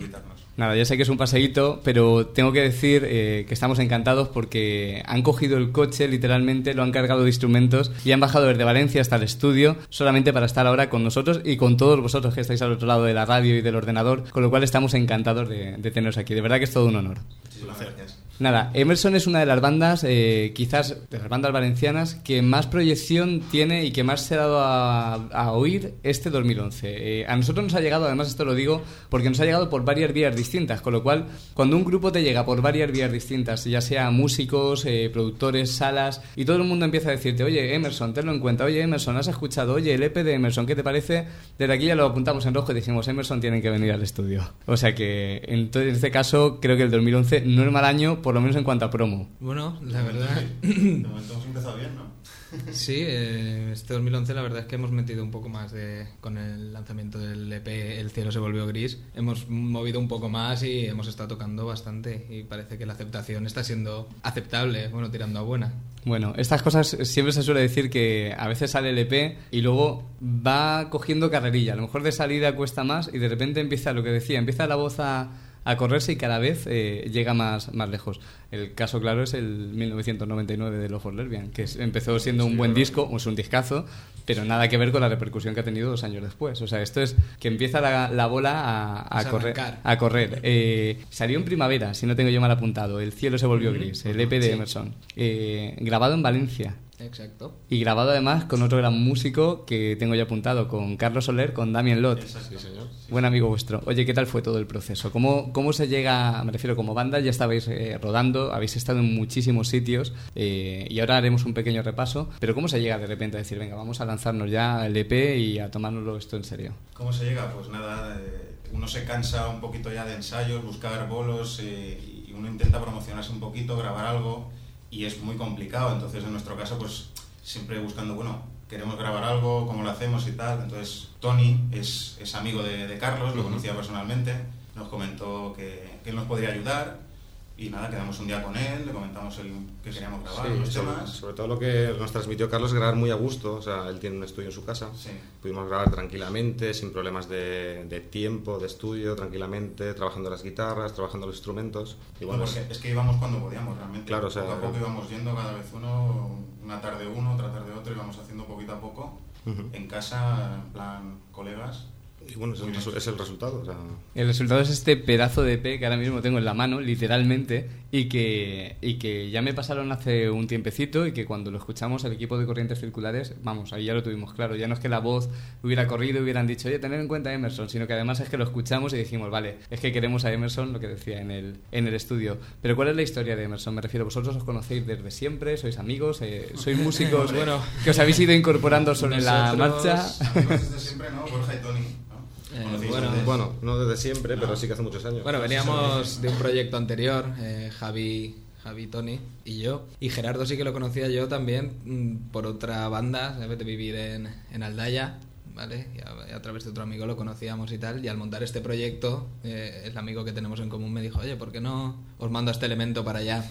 Nada, ya sé que es un paseíto, pero tengo que decir eh, que estamos encantados porque han cogido el coche, literalmente, lo han cargado de instrumentos y han bajado desde Valencia hasta el estudio solamente para estar ahora con nosotros y con todos vosotros que estáis al otro lado de la radio y del ordenador, con lo cual estamos encantados de, de teneros aquí. De verdad que es todo un honor. Muchísimas gracias. Nada, Emerson es una de las bandas, eh, quizás de las bandas valencianas, que más proyección tiene y que más se ha dado a, a oír este dos mil once. Eh, a nosotros nos ha llegado, además esto lo digo, porque nos ha llegado por varias vías distintas, con lo cual, cuando un grupo te llega por varias vías distintas, ya sea músicos, eh, productores, salas, y todo el mundo empieza a decirte, oye, Emerson, tenlo en cuenta, oye, Emerson, ¿has escuchado? Oye, el E P de Emerson, ¿qué te parece? Desde aquí ya lo apuntamos en rojo y dijimos, Emerson tienen que venir al estudio. O sea que, en, en este caso, creo que el dos mil once no es mal año, por lo menos en cuanto a promo. Bueno, la verdad... De momento hemos empezado bien, ¿no? Sí, eh, este dos mil once la verdad es que hemos metido un poco más de... Con el lanzamiento del E P El cielo se volvió gris, hemos movido un poco más y hemos estado tocando bastante y parece que la aceptación está siendo aceptable, bueno, tirando a buena. Bueno, estas cosas siempre se suele decir que a veces sale el E P y luego va cogiendo carrerilla. A lo mejor de salida cuesta más y de repente empieza lo que decía, empieza la voz a... a correrse y cada vez eh, llega más, más lejos. El caso claro es el mil novecientos noventa y nueve de Love for Lesbian, que es, empezó siendo un buen disco, o es un discazo, pero nada que ver con la repercusión que ha tenido dos años después. O sea, esto es que empieza la, la bola a, a, correr, a correr. Eh, salió en primavera, si no tengo yo mal apuntado, El cielo se volvió gris, el E P de sí. Emerson, eh, grabado en Valencia. Exacto. Y grabado además con otro gran músico que tengo ya apuntado, con Carlos Soler, con Damien Lot. Sí, señor. Buen amigo vuestro. Oye, ¿qué tal fue todo el proceso? ¿Cómo, cómo se llega, me refiero, como banda ya estabais eh, rodando, habéis estado en muchísimos sitios eh, y ahora haremos un pequeño repaso, pero ¿cómo se llega de repente a decir, venga, vamos a lanzarnos ya el E P y a tomárnoslo esto en serio? ¿Cómo se llega? Pues nada, eh, uno se cansa un poquito ya de ensayos, buscar bolos eh, y uno intenta promocionarse un poquito, grabar algo y es muy complicado, entonces en nuestro caso pues siempre buscando, bueno, queremos grabar algo, cómo lo hacemos y tal. Entonces Tony es, es amigo de, de Carlos, lo conocía personalmente, nos comentó que, que él nos podría ayudar y nada, quedamos un día con él, le comentamos el, que queríamos grabar, sí, los sobre, temas. Sobre todo lo que nos transmitió Carlos es grabar muy a gusto, o sea, él tiene un estudio en su casa, sí. Pudimos grabar tranquilamente, sin problemas de, de tiempo, de estudio, tranquilamente, trabajando las guitarras, trabajando los instrumentos. Y bueno, no, porque es que íbamos cuando podíamos realmente, claro, o sea, poco a poco íbamos yendo cada vez uno, una tarde uno, otra tarde otro, íbamos haciendo poquito a poco, uh-huh. en casa, en plan colegas. Y bueno, es el, resu- es el resultado. O sea... El resultado es este pedazo de E P que ahora mismo tengo en la mano, literalmente, y que, y que ya me pasaron hace un tiempecito y que cuando lo escuchamos el equipo de Corrientes Circulares, vamos, ahí ya lo tuvimos claro. Ya no es que la voz hubiera corrido y hubieran dicho, oye, tener en cuenta a Emerson, sino que además es que lo escuchamos y dijimos, vale, es que queremos a Emerson, lo que decía en el, en el estudio. Pero ¿cuál es la historia de Emerson? Me refiero, ¿vosotros os conocéis desde siempre? ¿Sois amigos? Eh, ¿Sois músicos bueno, que os habéis ido incorporando sobre nosotros, la marcha? Desde siempre, ¿no? Borja y Tony. Eh, bueno, bueno, no desde siempre, no. Pero sí que hace muchos años. Bueno, veníamos de un proyecto anterior, eh, Javi, Javi, Tony y yo. Y Gerardo sí que lo conocía yo también mmm, por otra banda, ¿sabes? De vivir en, en Aldaya, ¿vale? Y a, y a través de otro amigo lo conocíamos y tal. Y al montar este proyecto, eh, el amigo que tenemos en común me dijo, oye, ¿por qué no os mando este elemento para allá?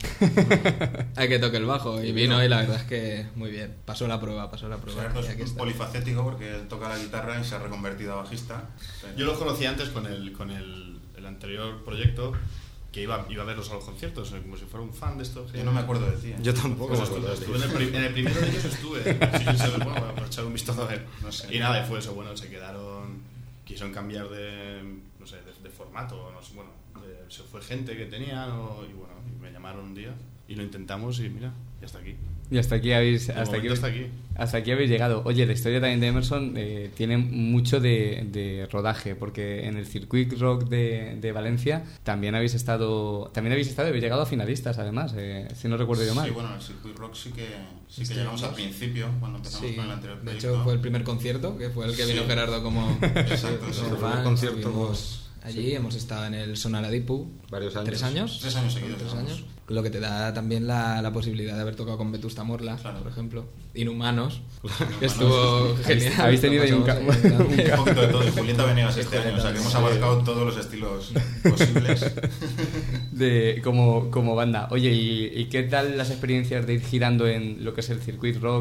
Hay que toque el bajo. Y vino y la verdad es que muy bien. Pasó la prueba, pasó la prueba. Gerardo es un polifacético porque él toca la guitarra y se ha reconvertido a bajista. Yo los conocí antes con el, con el, el anterior proyecto, que iba, iba a verlos a los conciertos, como si fuera un fan de esto. Yo no me acuerdo de ti. ¿eh? Yo tampoco pues me acuerdo estuve, de ti. estuve en, el, en el primero de ellos estuve. Sí, sí, bueno, para echar un vistazo a ver. No sé. Y nada, y fue eso, bueno, se quedaron, quisieron cambiar de, no sé, de, de formato, no sé, bueno, de, se fue gente que tenían, o, y bueno, y me llamaron un día, y lo intentamos, y mira, ya está aquí. Y hasta aquí habéis De hasta aquí, hasta aquí hasta aquí habéis llegado. Oye, la historia también de Emerson eh, tiene mucho de, de rodaje, porque en el Circuit Rock de, de Valencia también habéis estado también habéis estado y habéis llegado a finalistas, además, eh, si no recuerdo yo mal. Sí, bueno, en el Circuit Rock sí que sí que llegamos al principio cuando empezamos sí, con el anterior proyecto. De hecho, fue el primer concierto, que fue el que vino sí. Gerardo como exacto, como sí, fan. El primer concierto Fuimos allí, sí. Hemos estado en el Sonaradipu varios años. ¿Tres años? Tres años seguidos. Tres años. Lo que te da también la, la posibilidad de haber tocado con Vetusta Morla, claro. Por ejemplo. Inhumanos, que estuvo genial. Habéis tenido ahí un, ca- un, ca- un poquito de todo. Y Julieta Venegas este año, o sea que hemos abarcado todos los estilos posibles. De, como, como banda. Oye, ¿y, ¿y qué tal las experiencias de ir girando en lo que es el Circuit Rock,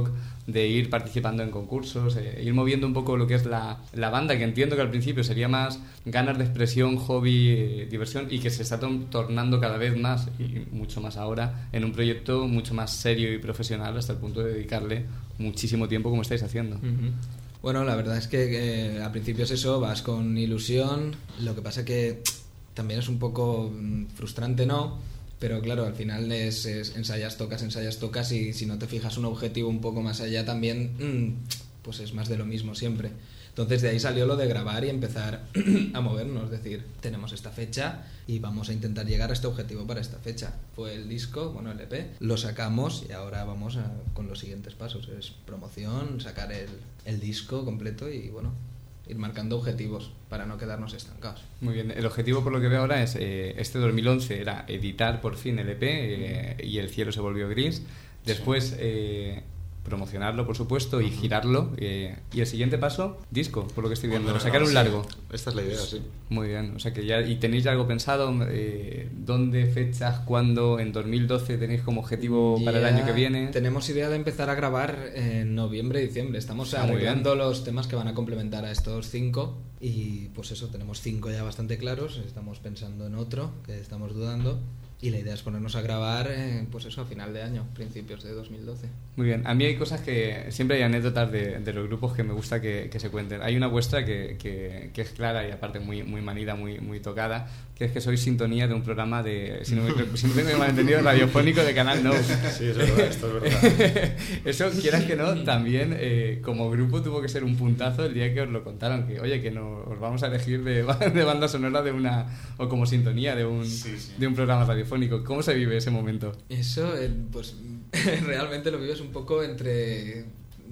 de ir participando en concursos, eh, ir moviendo un poco lo que es la, la banda, que entiendo que al principio sería más ganas de expresión, hobby, eh, diversión, y que se está to- tornando cada vez más, y mucho más ahora, en un proyecto mucho más serio y profesional, hasta el punto de dedicarle muchísimo tiempo como estáis haciendo. Uh-huh. Bueno, la verdad es que eh, al principio es eso, vas con ilusión, lo que pasa que también es un poco mm, frustrante, ¿no? Pero claro, al final es, es ensayas, tocas, ensayas, tocas, y si no te fijas un objetivo un poco más allá también, mmm, pues es más de lo mismo siempre. Entonces de ahí salió lo de grabar y empezar a movernos, es decir, tenemos esta fecha y vamos a intentar llegar a este objetivo para esta fecha. Fue el disco, bueno, el E P, lo sacamos y ahora vamos a, con los siguientes pasos, es promoción, sacar el, el disco completo y bueno, ir marcando objetivos para no quedarnos estancados. Muy bien, el objetivo por lo que veo ahora es, eh, este dos mil once era editar por fin el E P eh, y El cielo se volvió gris, después eh, promocionarlo por supuesto y girarlo, eh, y el siguiente paso, disco, por lo que estoy viendo, Bueno, sacar un sí, largo. esta es la idea, sí. Muy bien, o sea que ya, y tenéis ya algo pensado, eh, ¿dónde, fechas, cuándo? En dos mil doce tenéis como objetivo para el Ya año que viene. Tenemos idea de empezar a grabar en noviembre, diciembre. Estamos Ah, muy arreglando los temas que van a complementar a estos cinco y pues eso, tenemos cinco ya bastante claros. Estamos pensando en otro que estamos dudando y la idea es ponernos a grabar eh, pues eso a final de año, principios de dos mil doce. Muy bien, a mí hay cosas que siempre hay anécdotas de, de los grupos que me gusta que, que se cuenten. Hay una vuestra que, que, que es clara y aparte muy, muy manida, muy, muy tocada, que es que sois sintonía de un programa de, si no me, si no tengo mal entendido, radiofónico de Canal No. Sí, es verdad, esto es verdad. Eso, quieras que no, también eh, como grupo tuvo que ser un puntazo el día que os lo contaron, que oye, que nos, os vamos a elegir de, de banda sonora de una, o como sintonía de un, sí, sí. de un programa radiofónico. ¿Cómo se vive ese momento? Eso, eh, pues realmente lo vives un poco entre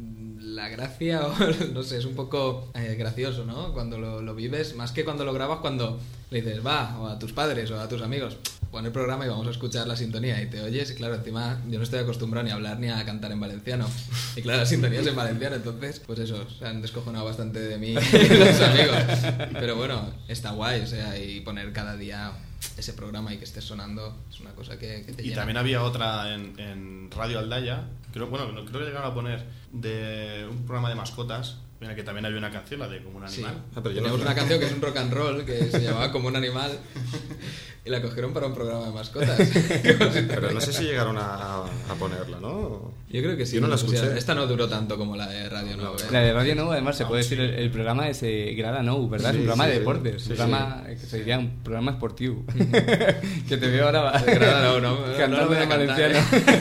la gracia o no sé, es un poco eh, gracioso, ¿no? Cuando lo, lo vives, más que cuando lo grabas, cuando le dices, va, o a tus padres o a tus amigos, pon el programa y vamos a escuchar la sintonía y te oyes, y claro, encima yo no estoy acostumbrado ni a hablar ni a cantar en valenciano, y claro, la sintonía es en valenciano, entonces pues eso, se han descojonado bastante de mí los amigos, pero bueno, está guay, o sea, y poner cada día ese programa y que esté sonando es una cosa que, que te y llena. También había otra en, en Radio Aldaya, creo, bueno, creo que llegaron a poner de un programa de mascotas en el que también había una canción, la de Como un animal. Sí. Ah, pero teníamos una canción que es un rock and roll que se llamaba Como un animal y la cogieron para un programa de mascotas. Pero no sé si llegaron a, a ponerla, ¿no? Yo creo que sí. Yo no la escuché. O sea, esta no duró tanto como la de Radio No. ¿eh? La de Radio No, además se puede decir el, el programa es eh, Grada No, ¿verdad? Sí, es un programa sí, de deportes, sí, un programa sí. que se diría un programa esportivo. Que te veo ahora Grada No, no, cantando no en valenciano.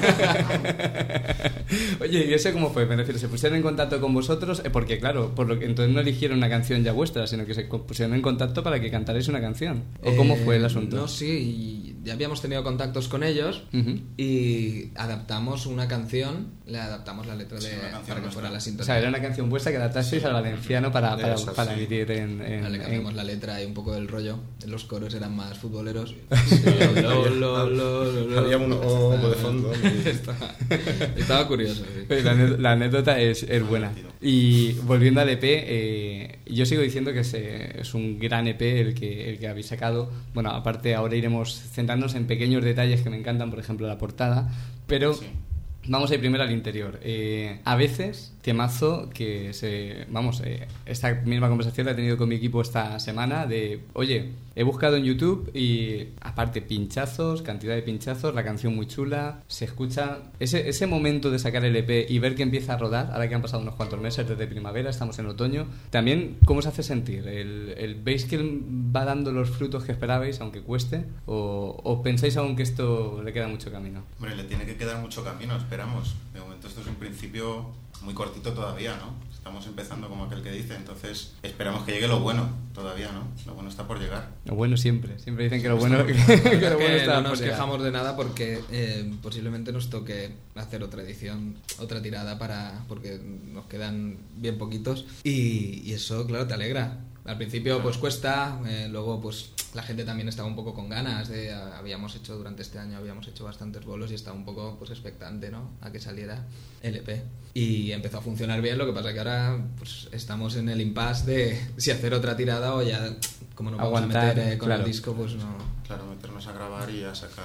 Oye, ¿y ese cómo fue? Me refiero, ¿se pusieron en contacto con vosotros? Eh, porque claro, por lo que entonces no eligieron una canción ya vuestra, sino que se pusieron en contacto para que cantarais una canción. ¿O eh, cómo fue el asunto? No, sí, ya habíamos tenido contactos con ellos uh-huh. y adaptamos una canción, le adaptamos la letra de, sí, para que fuera la sintonía. O sea, era una canción vuestra que adaptasteis al valenciano para, para, para, para emitir en... en le cambiamos en... la letra y un poco del rollo. Los coros eran más futboleros. Sí, lo, lo, lo, lo, había un ojo de fondo. Estaba, estaba curioso. Sí. La, la anécdota es, es buena. Y volviendo al E P, eh, yo sigo diciendo que es, eh, es un gran E P el que, el que habéis sacado. Bueno, aparte ahora iremos centrándonos en pequeños detalles que me encantan, por ejemplo la portada, pero sí. Vamos a ir primero al interior. Eh, a veces, temazo que se... Vamos, eh, esta misma conversación la he tenido con mi equipo esta semana de, oye, he buscado en YouTube y aparte pinchazos, cantidad de pinchazos, la canción muy chula, se escucha... Ese, ese momento de sacar el E P y ver que empieza a rodar, ahora que han pasado unos cuantos meses desde primavera, estamos en otoño, también, ¿cómo se hace sentir? ¿El, el, ¿Veis que va dando los frutos que esperabais, aunque cueste? ¿O, o pensáis aún que esto le queda mucho camino? Hombre, le tiene que quedar mucho camino, esperamos. De momento esto es un principio muy cortito todavía, ¿no? Estamos empezando como aquel que dice, entonces esperamos que llegue lo bueno todavía, ¿no? Lo bueno está por llegar. Lo bueno siempre, siempre dicen que lo bueno, que, que que lo bueno está no por nos llegar. quejamos de nada porque eh, posiblemente nos toque hacer otra edición, otra tirada para porque nos quedan bien poquitos y, y eso, claro, te alegra. Al principio pues cuesta, eh, luego pues la gente también estaba un poco con ganas de, habíamos hecho durante este año habíamos hecho bastantes bolos y estaba un poco pues expectante, ¿no? A que saliera el E P y empezó a funcionar bien, lo que pasa que ahora pues estamos en el impasse de si hacer otra tirada o ya como no vamos aguantar, a meter eh, con claro. el disco pues no. Claro, meternos a grabar y a sacar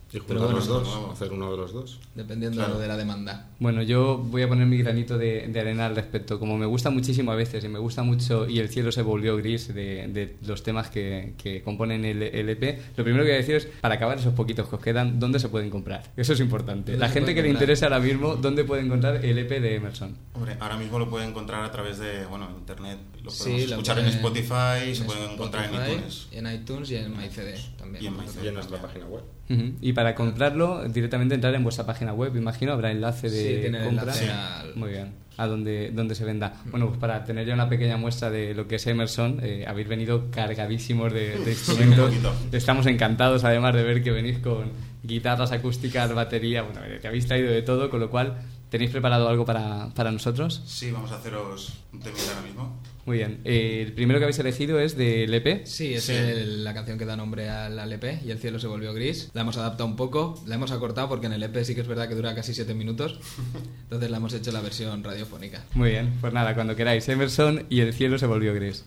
Y juntar Pero bueno, los dos, no, hacer uno de los dos. Dependiendo Claro. de la demanda. Bueno, yo voy a poner mi granito de, de arena al respecto. Como me gusta muchísimo a veces, y me gusta mucho Y el cielo se volvió gris, de, de los temas que, que componen el, el E P, lo primero que voy a decir es, para acabar esos poquitos que os quedan, ¿dónde se pueden comprar? Eso es importante. La gente que le interese ahora mismo, ¿dónde puede encontrar el E P de Emerson? Hombre, ahora mismo lo pueden encontrar a través de, bueno, internet. Lo podemos Sí, lo escuchar en pueden- Spotify, se en pueden encontrar en Spotify, iTunes. En iTunes y en MyCD también. Y en MyCD Y en nuestra página web. Uh-huh. Y para comprarlo, directamente entrar en vuestra página web, imagino, habrá enlace de Sí, tiene el compra. enlace al- Muy bien, a donde, donde se venda. Bueno, pues para tener ya una pequeña muestra de lo que es Emerson, eh, habéis venido cargadísimos de, de instrumentos. Sí, un poquito. Estamos encantados, además, de ver que venís con guitarras acústicas, batería, bueno, que habéis traído de todo, con lo cual, ¿tenéis preparado algo para, para nosotros? Sí, vamos a haceros un temita ahora mismo. Muy bien. Eh, el primero que habéis elegido es del E P. Sí, es Sí. el- la canción que da nombre al, al E P, Y el cielo se volvió gris. La hemos adaptado un poco, la hemos acortado porque en el E P sí que es verdad que dura casi siete minutos. Entonces la hemos hecho la versión radiofónica. Muy bien, pues nada, cuando queráis. Emerson y el cielo se volvió gris.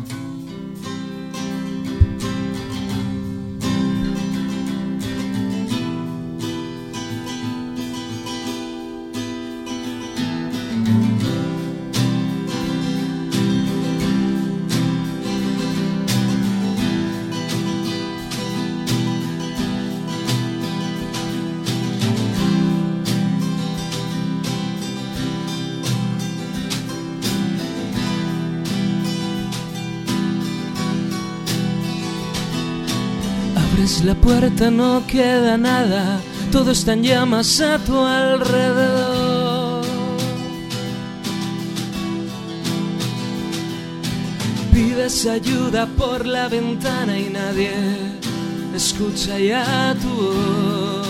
Abres la puerta, no queda nada, todo está en llamas a tu alrededor. Pides ayuda por la ventana y nadie escucha ya tu voz.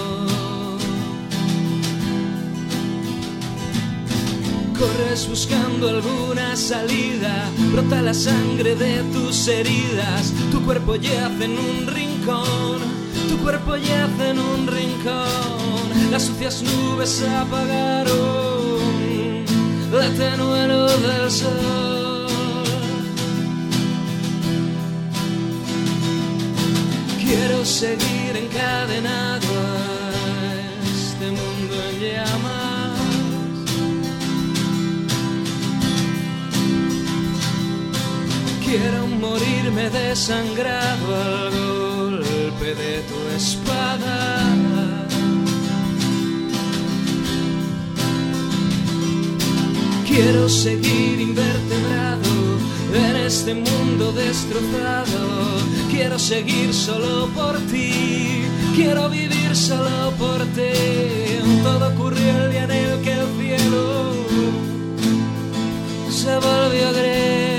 Corres buscando alguna salida, brota la sangre de tus heridas, tu cuerpo yace en un rincón, tu cuerpo yace en un rincón, las sucias nubes apagaron la tenue luz del sol. Quiero seguir encadenado a este mundo en llamas. Quiero morirme desangrado al golpe de tu espada. Quiero seguir invertebrado en este mundo destrozado. Quiero seguir solo por ti. Quiero vivir solo por ti. Todo ocurrió el día en el que el cielo se volvió gris.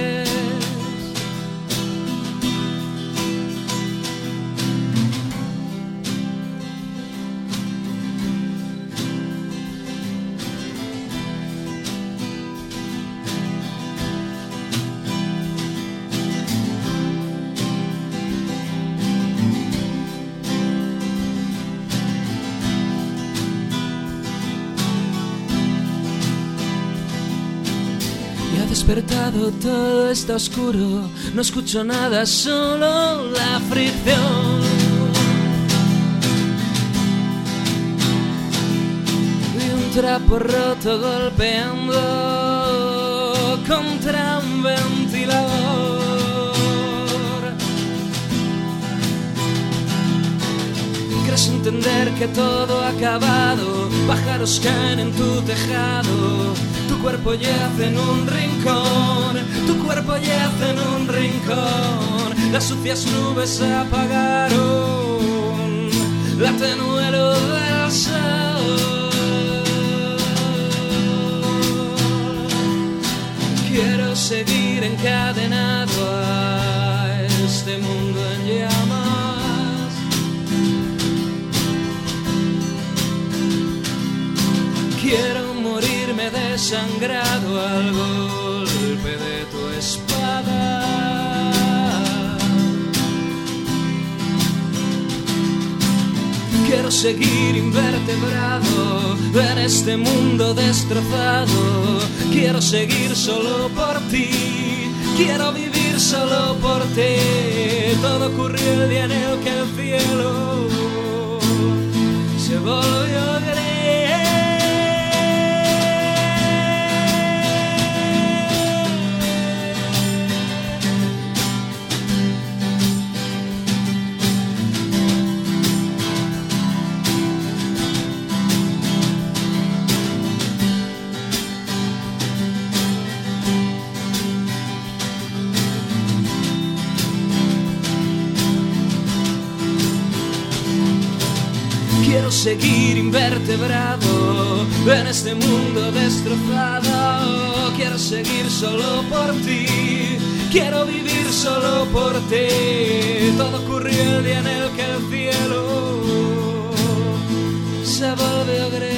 Despertado, todo está oscuro, no escucho nada, solo la fricción. Y un trapo roto golpeando contra un ventilador. Crees entender que todo ha acabado, pájaros caen en tu tejado. Tu cuerpo yace en un rincón, tu cuerpo yace en un rincón. Las sucias nubes se apagaron, la tenue luz del sol. Quiero seguir encadenado a este mundo en llamas. Quiero morirme desangrado al golpe de tu espada. Quiero seguir invertebrado en este mundo destrozado. Quiero seguir solo por ti. Quiero vivir solo por ti. Todo ocurrió el día en el que el cielo volvió Quiero seguir invertebrado en este mundo destrozado. Quiero seguir solo por ti. Quiero vivir solo por ti. Todo ocurrió el día en el que el cielo se volvió gris.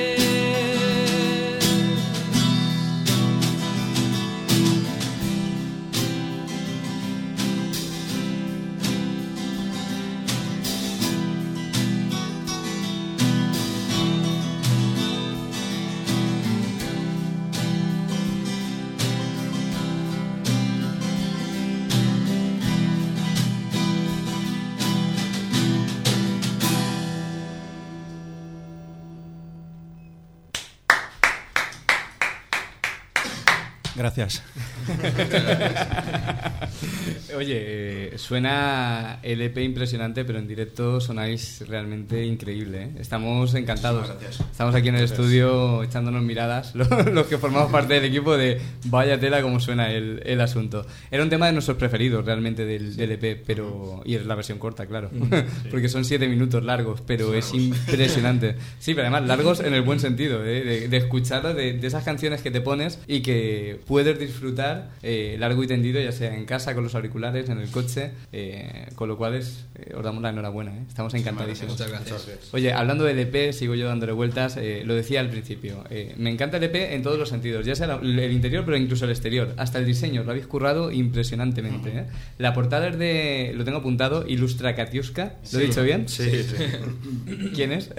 Gracias. Oye, eh, suena el E P impresionante, pero en directo sonáis realmente increíble, ¿eh? Estamos encantados. Gracias. Estamos aquí en el Gracias. estudio echándonos miradas, los, los que formamos parte del equipo, de vaya tela como suena el, el asunto. Era un tema de nuestros preferidos realmente del, del E P, pero y es la versión corta, claro, sí. Porque son siete minutos largos, pero son es largos. Impresionante. Sí, pero además largos en el buen sentido, ¿eh? de, de escuchar de, de esas canciones que te pones y que puedes disfrutar eh, largo y tendido, ya sea en casa, con los auriculares, en el coche, eh, con lo cual es, eh, os damos la enhorabuena, ¿eh? Estamos encantadísimos. Muchas gracias. Oye, hablando del E P, sigo yo dándole vueltas, eh, lo decía al principio, eh, me encanta el E P en todos los sentidos, ya sea el interior, pero incluso el exterior, hasta el diseño, lo habéis currado impresionantemente, ¿eh? La portada es de, lo tengo apuntado, Ilustra Katiuska, ¿lo he Sí. dicho bien? Sí, sí. ¿Quién es?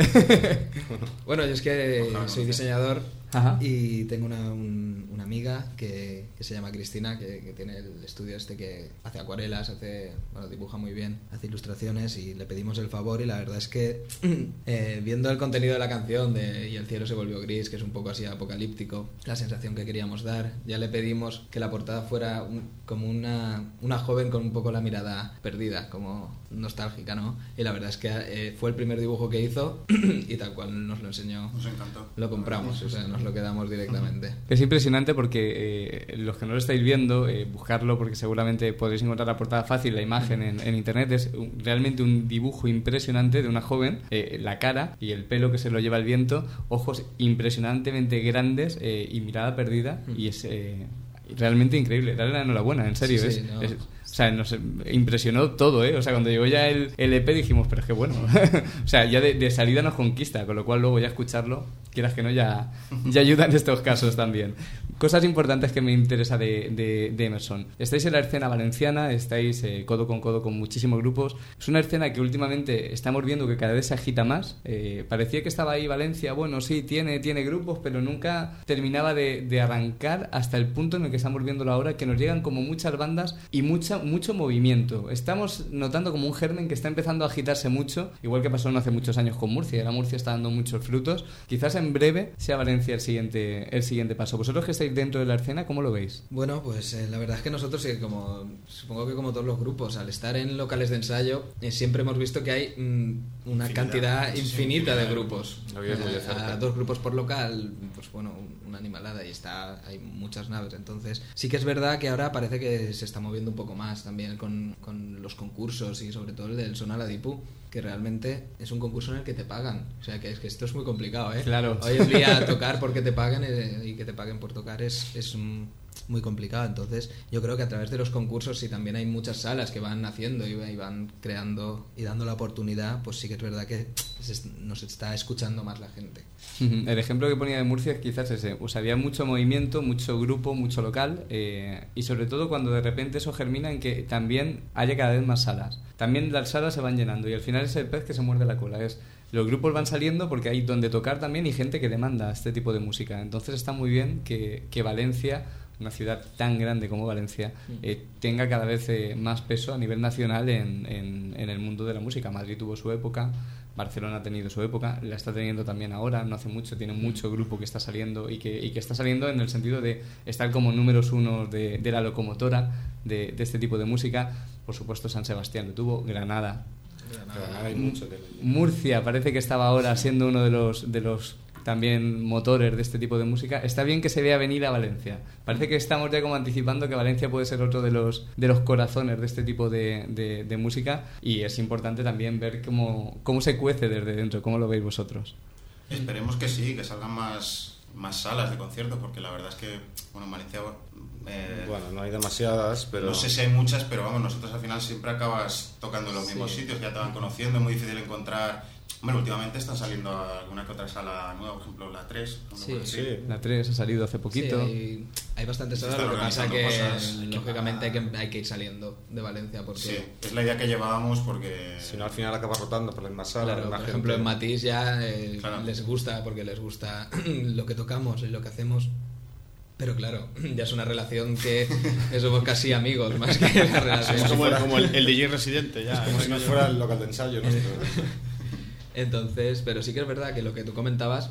Bueno, yo es que Ojalá, soy no. diseñador. Ajá. Y tengo una, un- una amiga que, que se llama Cristina, que, que tiene el estudio este que hace acuarelas, hace, bueno, dibuja muy bien, hace ilustraciones, y le pedimos el favor, y la verdad es que eh, viendo el contenido de la canción de Y el cielo se volvió gris, que es un poco así apocalíptico, la sensación que queríamos dar, ya le pedimos que la portada fuera un- como una, una joven con un poco la mirada perdida, como nostálgica, ¿no? Y la verdad es que eh, fue el primer dibujo que hizo y tal cual nos lo enseñó. Nos encantó. Lo compramos, o sea, nos lo quedamos directamente. Es impresionante porque eh, los que no lo estáis viendo, eh, buscarlo porque seguramente podréis encontrar la portada fácil, la imagen en, en internet, es un- realmente un dibujo impresionante de una joven, eh, la cara y el pelo que se lo lleva el viento, ojos impresionantemente grandes eh, y mirada perdida, y es eh, realmente increíble. Dale la enhorabuena, en serio. Sí, es, sí, no. es- o sea, nos impresionó todo, ¿eh? O sea, cuando llegó ya el, el E P dijimos, pero es que bueno, o sea, ya de, de salida nos conquista, con lo cual luego ya escucharlo, quieras que no, ya, ya ayuda en estos casos también. Cosas importantes que me interesa de, de, de Emerson. Estáis en la escena valenciana, estáis eh, codo con codo con muchísimos grupos. Es una escena que últimamente estamos viendo que cada vez se agita más. Eh, parecía que estaba ahí Valencia, bueno, sí, tiene, tiene grupos, pero nunca terminaba de, de arrancar hasta el punto en el que estamos viéndolo ahora, que nos llegan como muchas bandas y mucha, mucho movimiento. Estamos notando como un germen que está empezando a agitarse mucho, igual que pasó no hace muchos años con Murcia. Ahora Murcia está dando muchos frutos. Quizás en breve sea Valencia el siguiente, el siguiente paso. Vosotros que estáis dentro de la escena, ¿cómo lo veis? Bueno, pues eh, la verdad es que nosotros, eh, como supongo que como todos los grupos, al estar en locales de ensayo, eh, siempre hemos visto que hay mm, una Infinidad, cantidad sí, infinita infinidad de de grupos. grupos. Lo vives muy de Eh, cerca. a dos grupos por local, pues bueno, un- una animalada, y está, hay muchas naves. Entonces, sí que es verdad que ahora parece que se está moviendo un poco más también con, con los concursos, y sobre todo el del Sonala Dipu, que realmente es un concurso en el que te pagan. O sea, que es que esto es muy complicado, ¿eh? Claro. Hoy en día tocar porque te paguen eh, y que te paguen por tocar es, es mm, muy complicado. Entonces, yo creo que a través de los concursos, sí, también hay muchas salas que van haciendo y, y van creando y dando la oportunidad, pues sí que es verdad que se est- nos está escuchando más la gente. Ujú. El ejemplo que ponía de Murcia es quizás ese. O sea, había mucho movimiento, mucho grupo, mucho local, eh, y sobre todo cuando de repente eso germina en que también haya cada vez más salas. También las salas se van llenando y al final es el pez que se muerde la cola. Es los grupos van saliendo porque hay donde tocar también y gente que demanda este tipo de música. Entonces está muy bien que, que Valencia una ciudad tan grande como Valencia, eh, tenga cada vez eh, más peso a nivel nacional en, en, en el mundo de la música. Madrid tuvo su época, Barcelona ha tenido su época, la está teniendo también ahora, no hace mucho, tiene mucho grupo que está saliendo y que, y que está saliendo en el sentido de estar como números uno de, de la locomotora de, de este tipo de música. Por supuesto, San Sebastián lo tuvo, Granada, Granada hay mucho que... Murcia parece que estaba ahora siendo uno de los, de los también motores de este tipo de música. Está bien que se vea venir a Valencia. Parece que estamos ya como anticipando que Valencia puede ser otro de los de los corazones de este tipo de, de, de música, y es importante también ver cómo, cómo se cuece desde dentro. ¿Cómo lo veis vosotros? Esperemos que sí, que salgan más, más salas de conciertos, porque la verdad es que, bueno, en Valencia... Eh, bueno, no hay demasiadas, pero... No sé si hay muchas, pero vamos, nosotros al final siempre acabas tocando en los mismos Sí. sitios, ya te van conociendo, es muy difícil encontrar... Bueno, últimamente están saliendo alguna que otra sala nueva, por ejemplo la tres. Sí, sí. La tres ha salido hace poquito. Sí, hay, hay bastantes Se salas, están lo que pasa que organizando cosas. lógicamente hay que, hay que ir saliendo de Valencia porque... Sí, es la idea que llevábamos porque... Si no, al final acabas rotando por las más salas. Claro, más por gente. ejemplo en Matiz ya eh, Claro. les gusta porque les gusta lo que tocamos y lo que hacemos, pero claro, ya es una relación que somos casi amigos más que la relación. Es como, el, como el, el D J residente ya. Como si no fuera el local de ensayo nuestro. Entonces, pero sí que es verdad que lo que tú comentabas,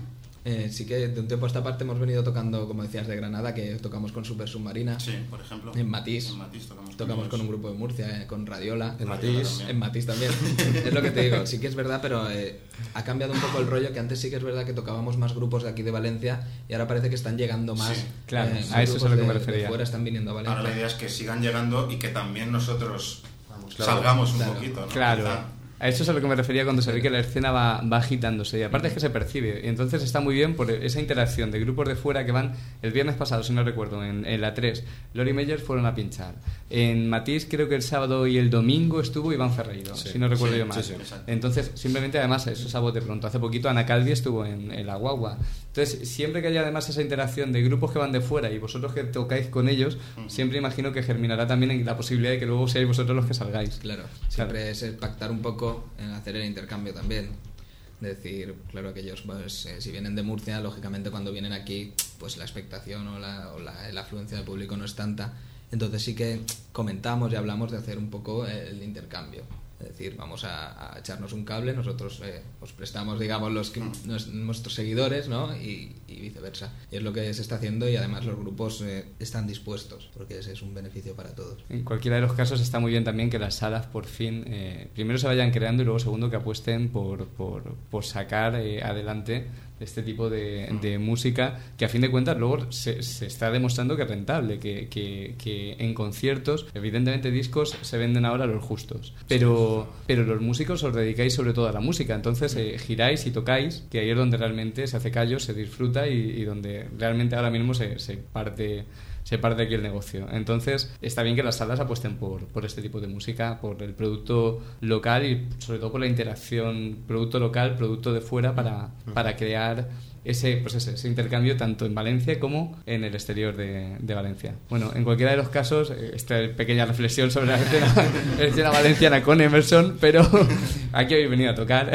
eh, sí que de un tiempo a esta parte hemos venido tocando, como decías, de Granada, que tocamos con Super Submarina. Sí, por ejemplo. En Matiz. En Matiz tocamos, Tocamos con con un ellos. grupo de Murcia, eh, con Radiola. En Matiz. En Matiz también. Es lo que te digo, sí que es verdad, pero eh, ha cambiado un poco el rollo, que antes sí que es verdad que tocábamos más grupos de aquí de Valencia y ahora parece que están llegando más. Sí, claro, eh, a eso es a grupos lo que me de- refería. de fuera están viniendo a Valencia. Ahora la idea es que sigan llegando y que también nosotros claro. salgamos un Claro. poquito, ¿no? Claro. Quizá. A eso es a lo que me refería cuando se ve que la escena va, va agitándose, y aparte es que se percibe, y entonces está muy bien por esa interacción de grupos de fuera que van. El viernes pasado, si no recuerdo, en, en la tres, Lori Meyers fueron a pinchar. En Matiz creo que el sábado y el domingo estuvo Iván Ferreiro, Sí, si no recuerdo sí, yo mal. sí, sí. Entonces, simplemente, además, eso es a bote pronto. Hace poquito Ana Calvi estuvo en, en la Guagua. Entonces, siempre que haya además esa interacción de grupos que van de fuera y vosotros que tocáis con ellos, siempre imagino que germinará también en la posibilidad de que luego seáis vosotros los que salgáis. Claro, siempre es el pactar un poco en hacer el intercambio también. De decir, claro que ellos, pues, eh, si vienen de Murcia, lógicamente cuando vienen aquí, pues la expectación o la, o la, la afluencia del público no es tanta. Entonces sí que comentamos y hablamos de hacer un poco el intercambio. Es decir, vamos a, a echarnos un cable, nosotros eh, os prestamos, digamos, los que, nos- nuestros seguidores, ¿no? Y, y viceversa. Y es lo que se está haciendo, y además los grupos eh, están dispuestos, porque ese es un beneficio para todos. En cualquiera de los casos está muy bien también que las salas por fin, eh, primero se vayan creando y luego segundo que apuesten por, por, por sacar eh, adelante este tipo de, de música, que a fin de cuentas luego se, se está demostrando que es rentable, que, que, que en conciertos, evidentemente discos se venden ahora los justos, pero, pero los músicos os dedicáis sobre todo a la música, entonces eh, giráis y tocáis, que ahí es donde realmente se hace callo, se disfruta y, y donde realmente ahora mismo se, se parte se parte aquí el negocio. Entonces está bien que las salas apuesten por, por este tipo de música, por el producto local y sobre todo por la interacción producto local, producto de fuera, para, para crear ese, pues ese, ese intercambio tanto en Valencia como en el exterior de, de Valencia. Bueno, en cualquiera de los casos, eh, esta pequeña reflexión sobre la escena, la escena valenciana con Emerson, pero aquí habéis venido a tocar.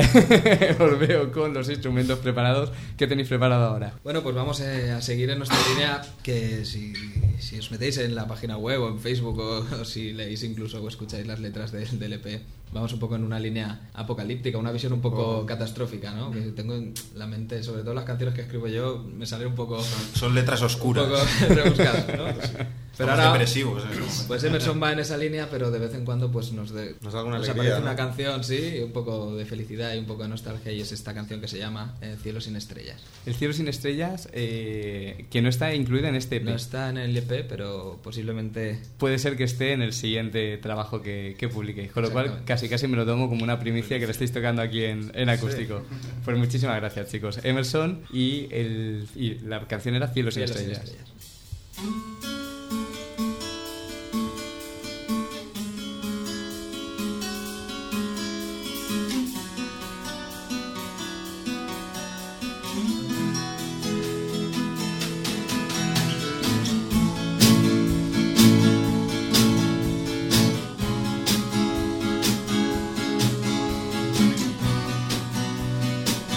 Os veo con los instrumentos preparados. ¿Qué tenéis preparado ahora? Bueno, pues vamos eh, a seguir en nuestra línea, que si, si os metéis en la página web o en Facebook o, o si leéis incluso o escucháis las letras de- del E P, vamos un poco en una línea apocalíptica, una visión un poco Oh. catastrófica, ¿no? Que tengo en la mente, sobre todo las canciones que escribo yo, me salen un poco... Son letras oscuras. Un poco rebuscadas, ¿no? Pero Somos ahora, depresivos en ese momento. pues Emerson va en esa línea, pero de vez en cuando pues nos, de, Nos da alguna nos alegría, aparece ¿no? una canción, sí, un poco de felicidad y un poco de nostalgia, y es esta canción que se llama eh, Cielo sin estrellas. El Cielo sin estrellas, eh, que no está incluida en este E P. No está en el E P, pero posiblemente... Puede ser que esté en el siguiente trabajo que, que publiquéis, con lo cual Exactamente. casi casi me lo tomo como una primicia que le estáis tocando aquí en, en acústico. Pues muchísimas gracias, chicos. Emerson y, el, y la canción era Cielo sin Cielo sin estrellas. estrellas.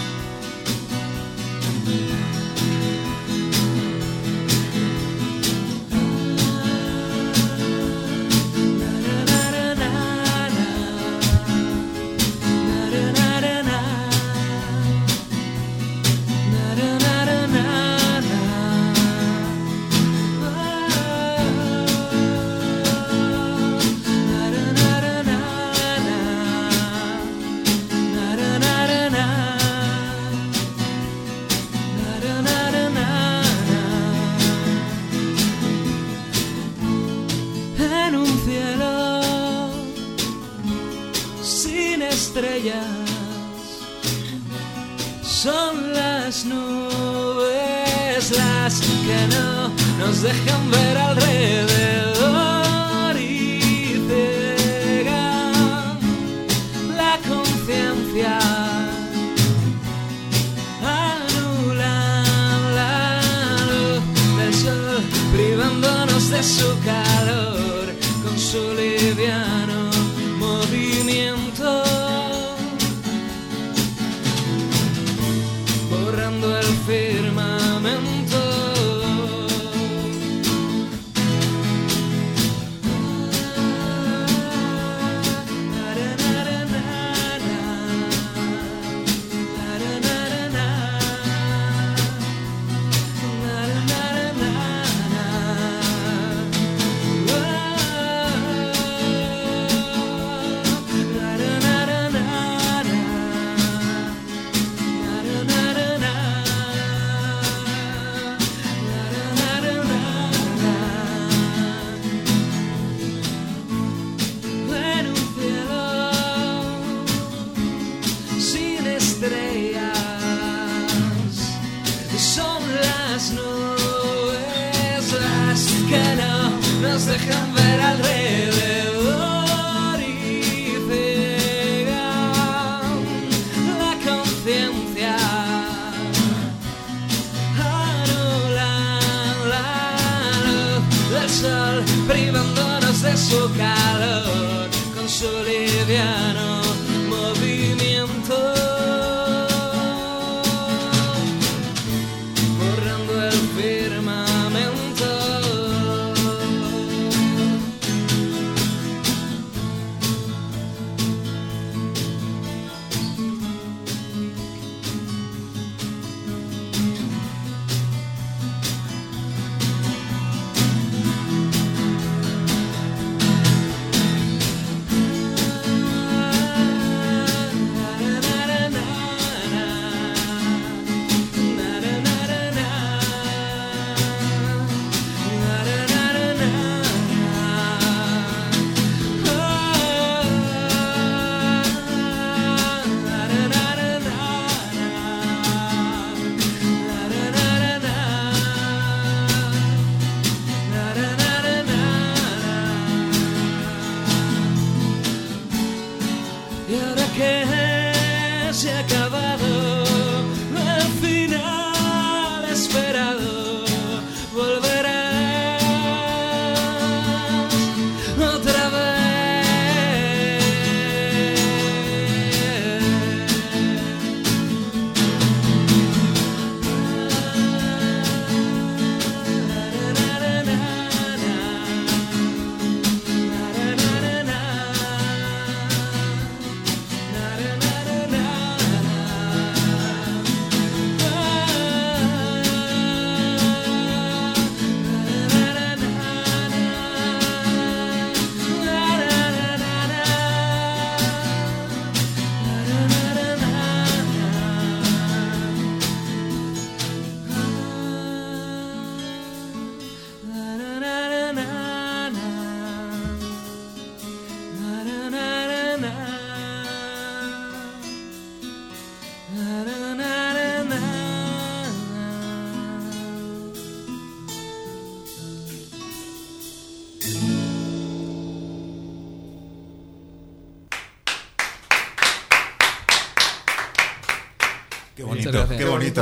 Cielo estrellas son las nubes las que no nos dejan ver alrededor y cegan la conciencia, anulan la luz del sol, privándonos de su calor con su liviano movimiento, borrando el firmamento. Dejan ver alrededor y cegan la conciencia, anulan la luz del sol, privándonos de su calor con su liviano movimiento, borrando el firmamento. Qué bonito, qué bonito.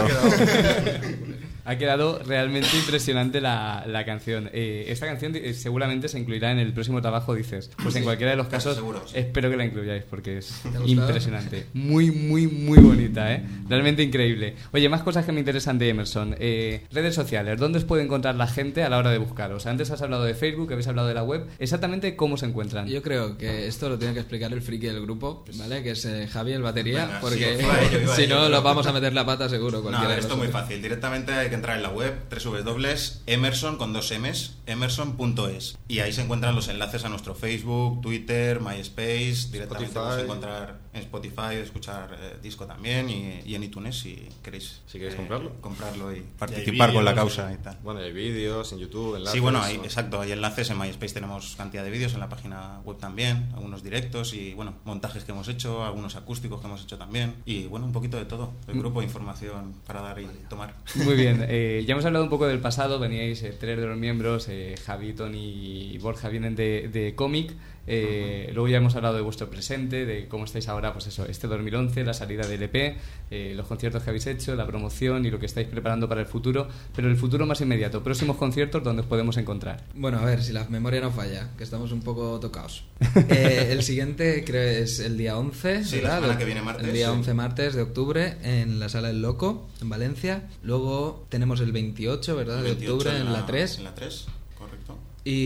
Ha quedado realmente impresionante la, la canción. Eh, esta canción eh, seguramente se incluirá en el próximo trabajo, dices. Pues sí, en cualquiera de los casos, seguro, sí. Espero que la incluyáis porque es impresionante. Muy, muy, muy bonita, ¿eh? Realmente increíble. Oye, más cosas que me interesan de Emerson. Eh, redes sociales, ¿dónde os puede encontrar la gente a la hora de buscaros? Antes has hablado de Facebook, habéis hablado de la web. ¿Exactamente cómo se encuentran? Yo creo que esto lo tiene que explicar el friki del grupo, ¿vale? Que es eh, Javi, el batería, Venga, porque sí, iba a ello, iba a si ello, no, pero- lo vamos a meter la pata seguro. No, a cualquiera ver, de esto es muy nosotros. fácil. Directamente hay que entrar en la web, doble u doble u doble u punto emerson con dos M's, emerson punto es. Y ahí se encuentran los enlaces a nuestro Facebook, Twitter, MySpace. Directamente Spotify. podéis encontrar en Spotify, escuchar eh, disco también y, y en iTunes si queréis, si queréis eh, comprarlo. comprarlo y Y participar hay con la vídeos, causa y tal. Bueno, hay vídeos en YouTube, enlaces. Sí, bueno, hay, ¿no? exacto, hay enlaces en MySpace, tenemos cantidad de vídeos, en la página web también, algunos directos y bueno, montajes que hemos hecho, algunos acústicos que hemos hecho también y bueno, un poquito de todo, el grupo de información para dar y tomar. Muy bien, eh, ya hemos hablado un poco del pasado, veníais eh, tres de los miembros, eh, Javi, Tony y Borja vienen de, de cómic. Eh, uh-huh. Luego ya hemos hablado de vuestro presente, de cómo estáis ahora, pues eso, este dos mil once, la salida del E P, eh, los conciertos que habéis hecho, la promoción y lo que estáis preparando para el futuro, pero el futuro más inmediato, próximos conciertos, ¿dónde os podemos encontrar? Bueno, a ver, si la memoria no falla, que estamos un poco tocados. eh, el siguiente creo es el día once, sí, ¿verdad? La semana que viene martes. El día sí. once martes de octubre en la Sala El Loco, en Valencia. Luego tenemos el veintiocho, ¿verdad? El veintiocho de octubre en, en la tres. En la tres, correcto.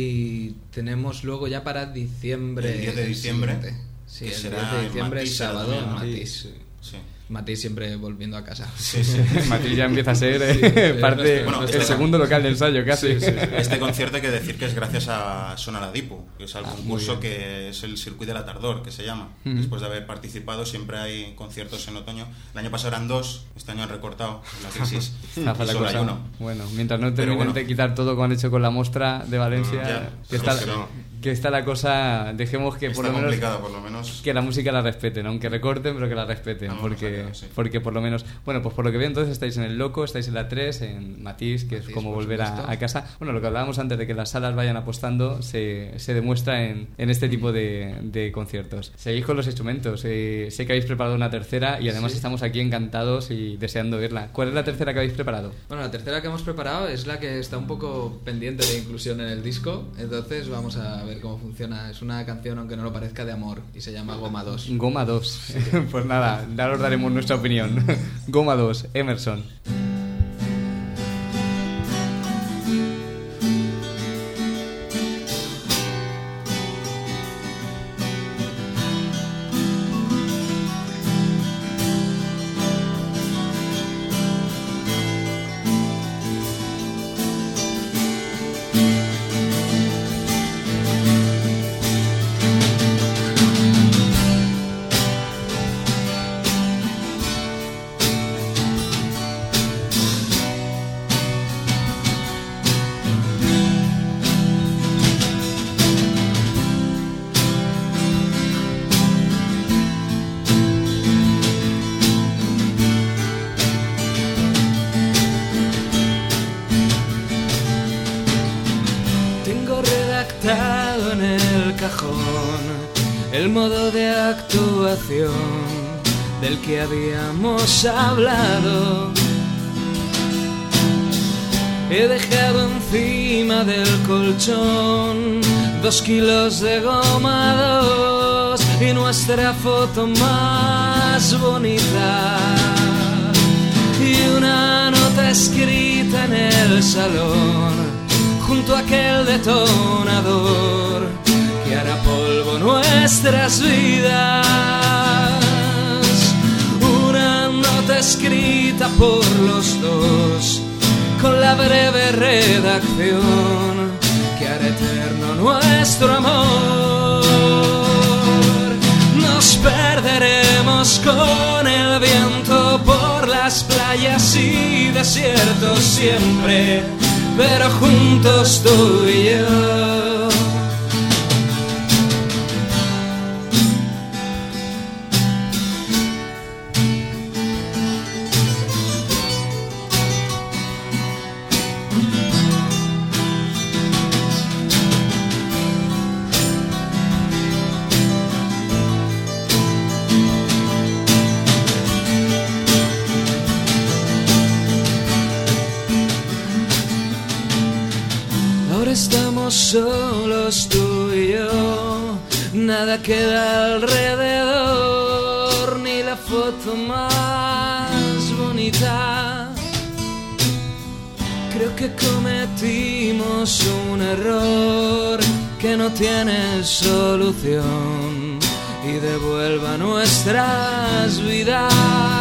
Y tenemos luego ya para diciembre. El diez de diciembre. Sí, que el será diez de diciembre, Matisse, sábado, en también, Matisse. Sí. sí. Matisse siempre volviendo a casa. Sí, sí. Matisse ya empieza a ser eh, sí, parte, bueno, el este, segundo local de ensayo casi. Sí, sí, sí. Este concierto hay que decir que es gracias a Sonaradipu, que es el ah, concurso que es el Circuit de la Tardor, que se llama. Uh-huh. Después de haber participado siempre hay conciertos en otoño. El año pasado eran dos, este año han recortado la crisis y la solo cosa. hay uno. Bueno, mientras no terminen bueno. de quitar todo como han hecho con la Mostra de Valencia, ya, que, está, que, no. que está la cosa, dejemos que está por lo menos, por lo menos que la música la respeten, aunque recorten, pero que la respeten, porque, sí. porque por lo menos, bueno, pues por lo que veo entonces estáis en el Loco, estáis en la tres, en Matisse, que Matisse, es como volver a, a casa. Bueno, lo que hablábamos antes de que las salas vayan apostando se, se demuestra en, en este tipo de, de conciertos. Seguís con los instrumentos, eh, sé que habéis preparado una tercera y además sí. estamos aquí encantados y deseando verla. ¿Cuál es la tercera que habéis preparado? Bueno, la tercera que hemos preparado es la que está un poco pendiente de inclusión en el disco, entonces vamos a ver cómo funciona. Es una canción, aunque no lo parezca, de amor y se llama Goma dos. Goma dos. Sí. Pues nada, ya os daremos nuestra opinión. Goma dos, Emerson. El modo de actuación del que habíamos hablado. He dejado encima del colchón dos kilos de goma dos y nuestra foto más bonita y una nota escrita en el salón junto a aquel detonador que hará polvo nuestras vidas. Una nota escrita por los dos con la breve redacción que hará eterno nuestro amor. Nos perderemos con el viento por las playas y desiertos siempre, pero juntos tú y yo. Estamos solos tú y yo, nada queda alrededor, ni la foto más bonita. Creo que cometimos un error que no tiene solución y devuelva nuestras vidas.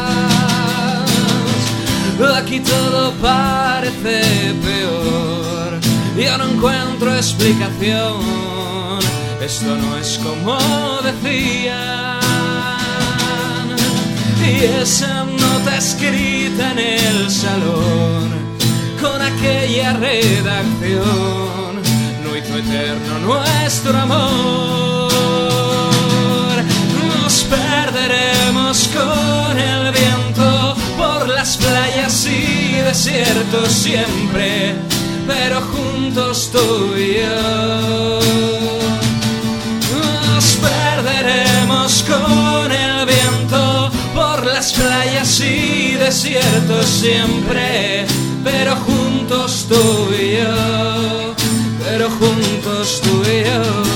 Aquí todo parece peor. Yo no encuentro explicación, esto no es como decías. Y esa nota escrita en el salón con aquella redacción no hizo eterno nuestro amor. Nos perderemos con el viento por las playas y desiertos siempre, pero juntos tú y yo. Nos perderemos con el viento por las playas y desiertos siempre, pero juntos tú y yo, pero juntos tú y yo.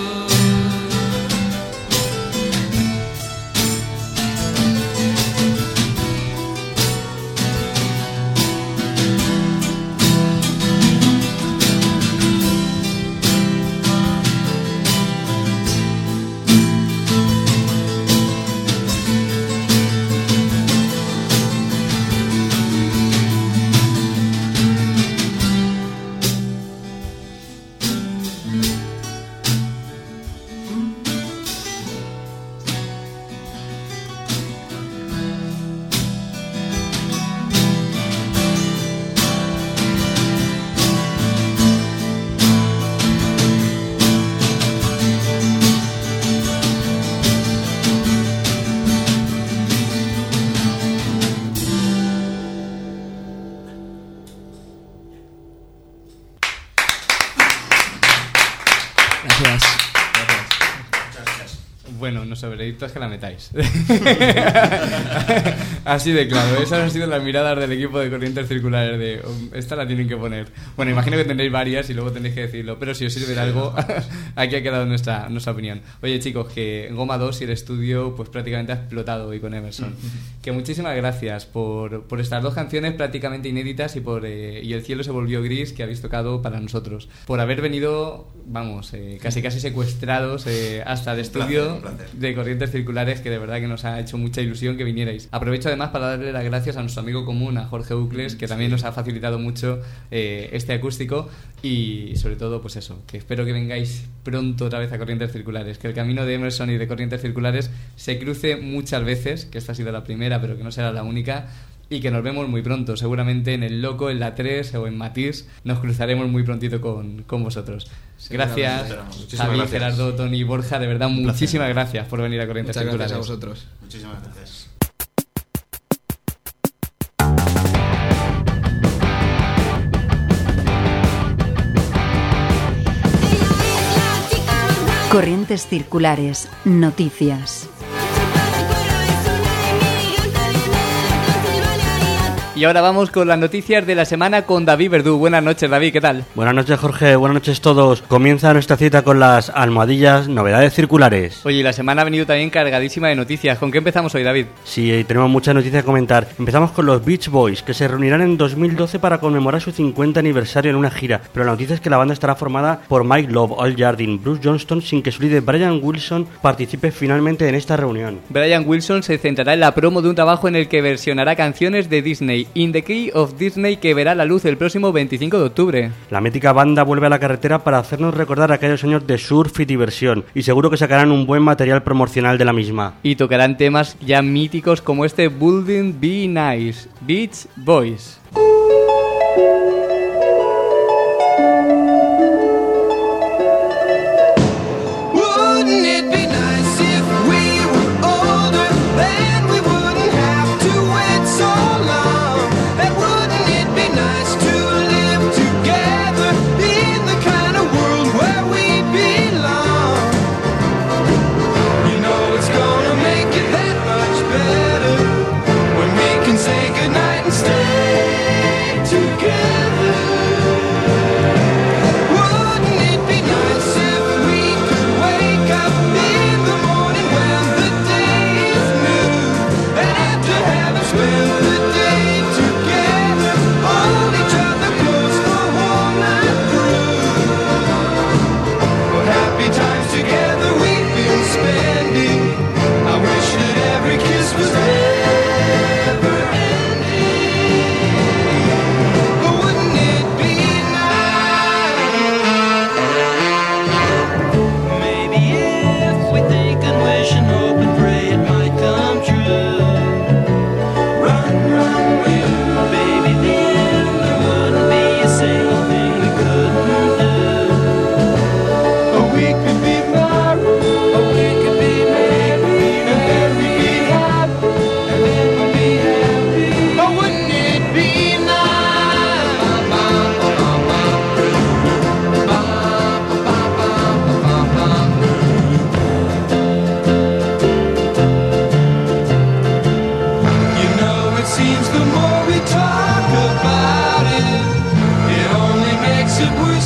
Bueno, nuestro veredicto es que la metáis. Así de claro, esas han sido las miradas del equipo de Corrientes Circulares de oh, esta la tienen que poner. Bueno, imagino que tendréis varias y luego tendréis que decirlo, pero si os sirve de algo, aquí ha quedado nuestra, nuestra opinión. Oye chicos, que Goma dos y el estudio pues prácticamente ha explotado hoy con Emerson. Que muchísimas gracias por, por estas dos canciones prácticamente inéditas y por eh, y El cielo se volvió gris que habéis tocado para nosotros. Por haber venido, vamos, eh, casi casi secuestrados eh, hasta el estudio de Corrientes Circulares, que de verdad que nos ha hecho mucha ilusión que vinierais. Aprovecho además para darle las gracias a nuestro amigo común, a Jorge Ucles, que también nos ha facilitado mucho eh, este acústico, y sobre todo pues eso, que espero que vengáis pronto otra vez a Corrientes Circulares, que el camino de Emerson y de Corrientes Circulares se cruce muchas veces, que esta ha sido la primera pero que no será la única, y que nos vemos muy pronto, seguramente en El Loco, en La tres o en Matiz nos cruzaremos muy prontito con, con vosotros. Sí, gracias, Javi, gracias. Gerardo, Tony y Borja, de verdad muchísimas gracias por venir a Corrientes Muchas Circulares. Gracias a vosotros. Muchísimas gracias. Corrientes Circulares, noticias. Y ahora vamos con las noticias de la semana con David Verdú. Buenas noches, David, ¿qué tal? Buenas noches, Jorge, buenas noches todos. Comienza nuestra cita con las almohadillas novedades circulares. Oye, la semana ha venido también cargadísima de noticias. ¿Con qué empezamos hoy, David? Sí, tenemos muchas noticias que comentar. Empezamos con los Beach Boys, que se reunirán en dos mil doce para conmemorar su cincuenta aniversario en una gira. Pero la noticia es que la banda estará formada por Mike Love, Al Jardine, Bruce Johnston, sin que su líder Brian Wilson participe finalmente en esta reunión. Brian Wilson se centrará en la promo de un trabajo en el que versionará canciones de Disney, In the Key of Disney, que verá la luz el próximo veinticinco de octubre. La mítica banda vuelve a la carretera para hacernos recordar aquellos años de surf y diversión, y seguro que sacarán un buen material promocional de la misma. Y tocarán temas ya míticos como este Building Be Nice, Beach Boys. Say goodnight and stay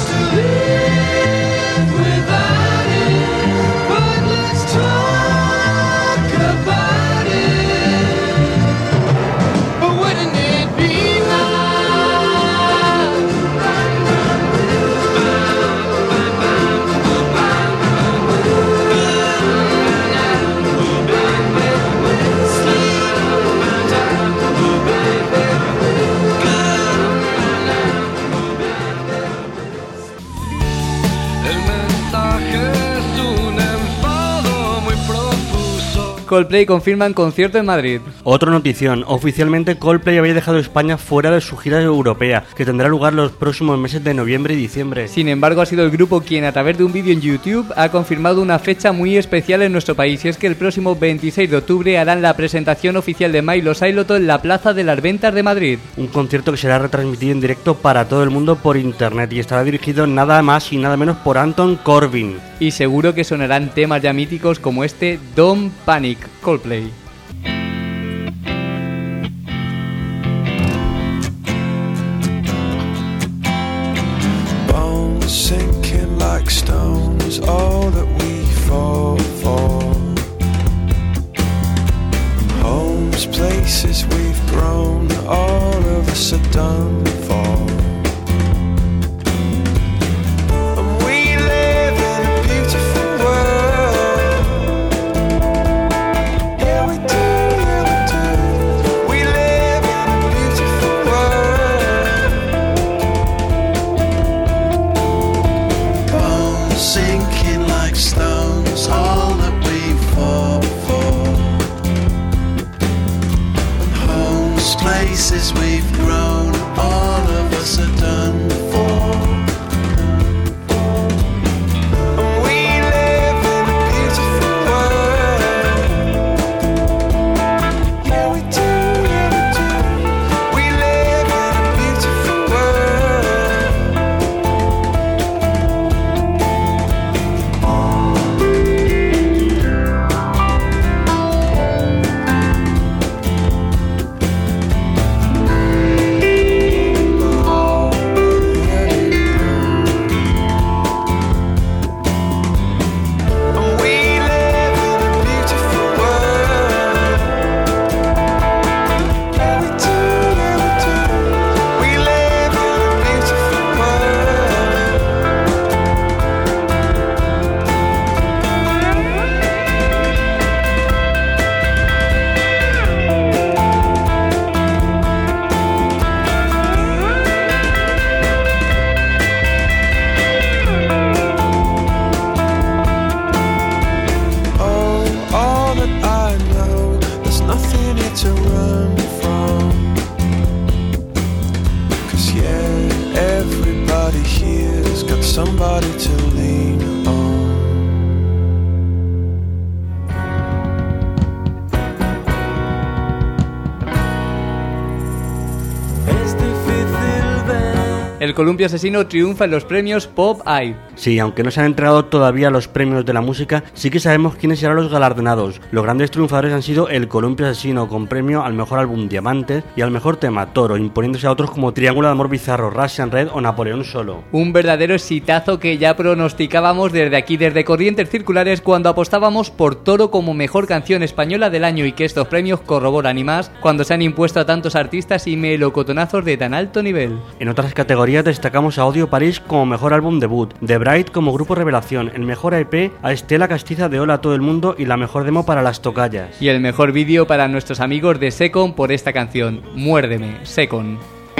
Coldplay confirman concierto en Madrid. Otra notición, oficialmente Coldplay había dejado España fuera de su gira europea, que tendrá lugar los próximos meses de noviembre y diciembre. Sin embargo, ha sido el grupo quien a través de un vídeo en YouTube ha confirmado una fecha muy especial en nuestro país, y es que el próximo veintiséis de octubre harán la presentación oficial de Milo Sailoto en la Plaza de las Ventas de Madrid. Un concierto que será retransmitido en directo para todo el mundo por internet y estará dirigido nada más y nada menos por Anton Corbijn. Y seguro que sonarán temas ya míticos como este Don't Panic, Coldplay. Bones sinking like stones, all that we fall for. Homes, places we've grown, all of us are done for. Places we've grown, all of us are done for. And we live in a beautiful world. Yeah, we do, yeah, we do. We live in a beautiful somebody to lean on. El columpio asesino triunfa en los premios Pop Eye. Sí, aunque no se han entregado todavía los premios de la música, sí que sabemos quiénes serán los galardonados. Los grandes triunfadores han sido El Columpio Asesino, con premio al mejor álbum Diamantes y al mejor tema Toro, imponiéndose a otros como Triángulo de Amor Bizarro, Russian Red o Napoleón Solo. Un verdadero exitazo que ya pronosticábamos desde aquí, desde Corrientes Circulares, cuando apostábamos por Toro como mejor canción española del año, y que estos premios corroboran y más cuando se han impuesto a tantos artistas y melocotonazos de tan alto nivel. En otras categorías destacamos a Odio París como mejor álbum debut, The Bright como grupo revelación, el mejor E P a Estela Castiza de Hola a todo el mundo y la mejor demo para Las Tocallas. Y el mejor vídeo para nuestros amigos de Secon por esta canción, Muérdeme, Secon.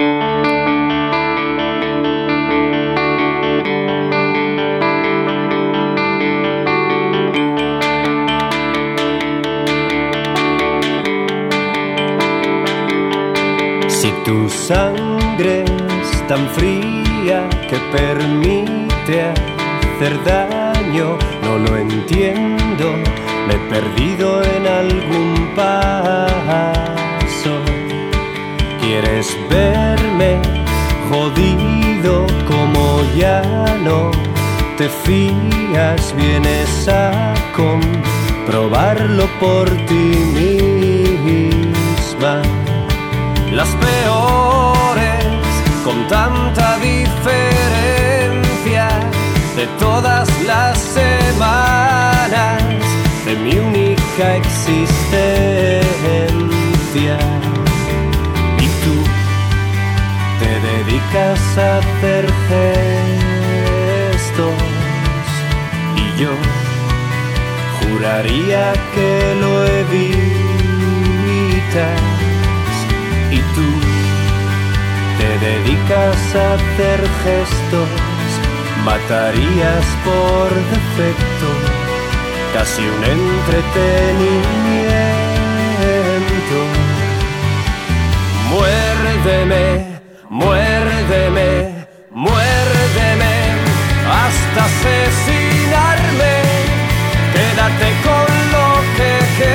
Si tu sangre es tan fría que permite hacer daño, no lo entiendo, me he perdido en algún paso. Quieres verme jodido, como ya no te fías, vienes a comprobarlo por ti misma. Las peores, con tanta diferencia, de todas las semanas de mi única existencia. Y tú te dedicas a hacer gestos y yo juraría que lo evitas. Y tú te dedicas a hacer gestos, matarías por defecto, casi un entretenimiento. Muérdeme, muérdeme, muérdeme, hasta asesinarme. Quédate con lo que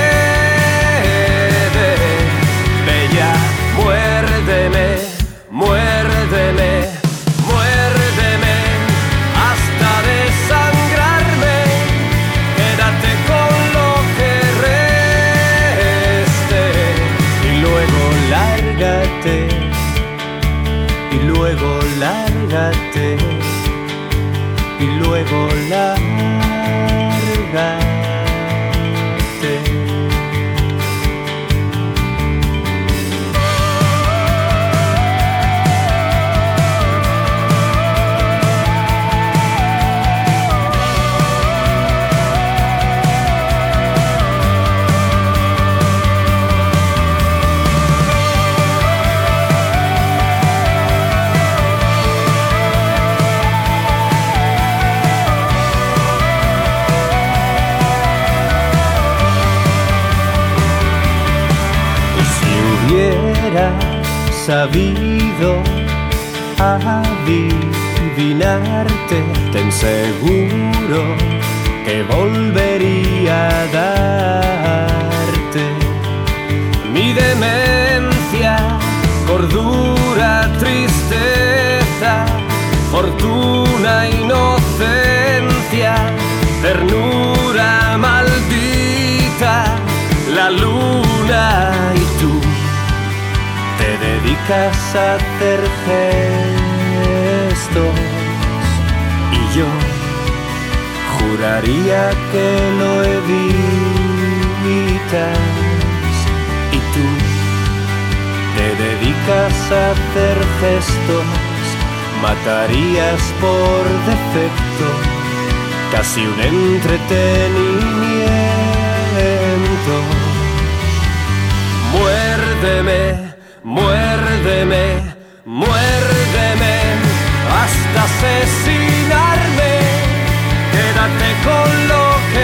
quede, bella, muérdeme, muérdeme, muérdeme, hasta desangrarme. Quédate con lo que reste y luego lárgate, y luego lárgate, y luego lárgate. Sabido adivinarte, ten seguro que volvería a darte mi demencia, cordura, tristeza, fortuna, inocencia, ternura maldita, la luna y tú. Te dedicas a hacer gestos y yo juraría que lo evitas. Y tú te dedicas a hacer gestos, matarías por defecto, casi un entretenimiento. Muérdeme, muérdeme, muérdeme, hasta asesinarme. Quédate con lo que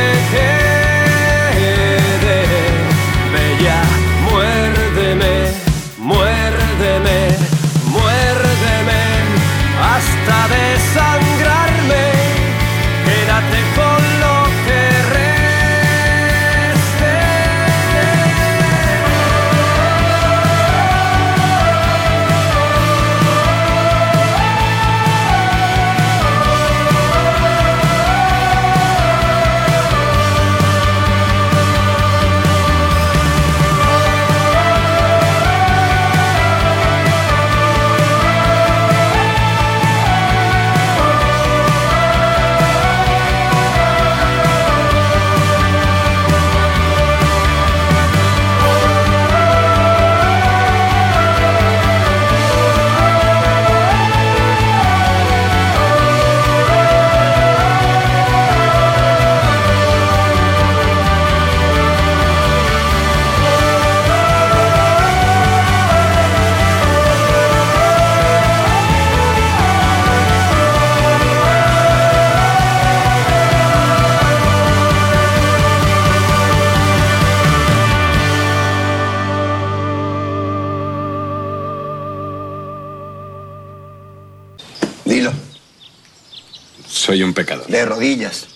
quede, bella, muérdeme, muérdeme, muérdeme, hasta desangrarme. Quédate con lo que Soy un pecador. De rodillas.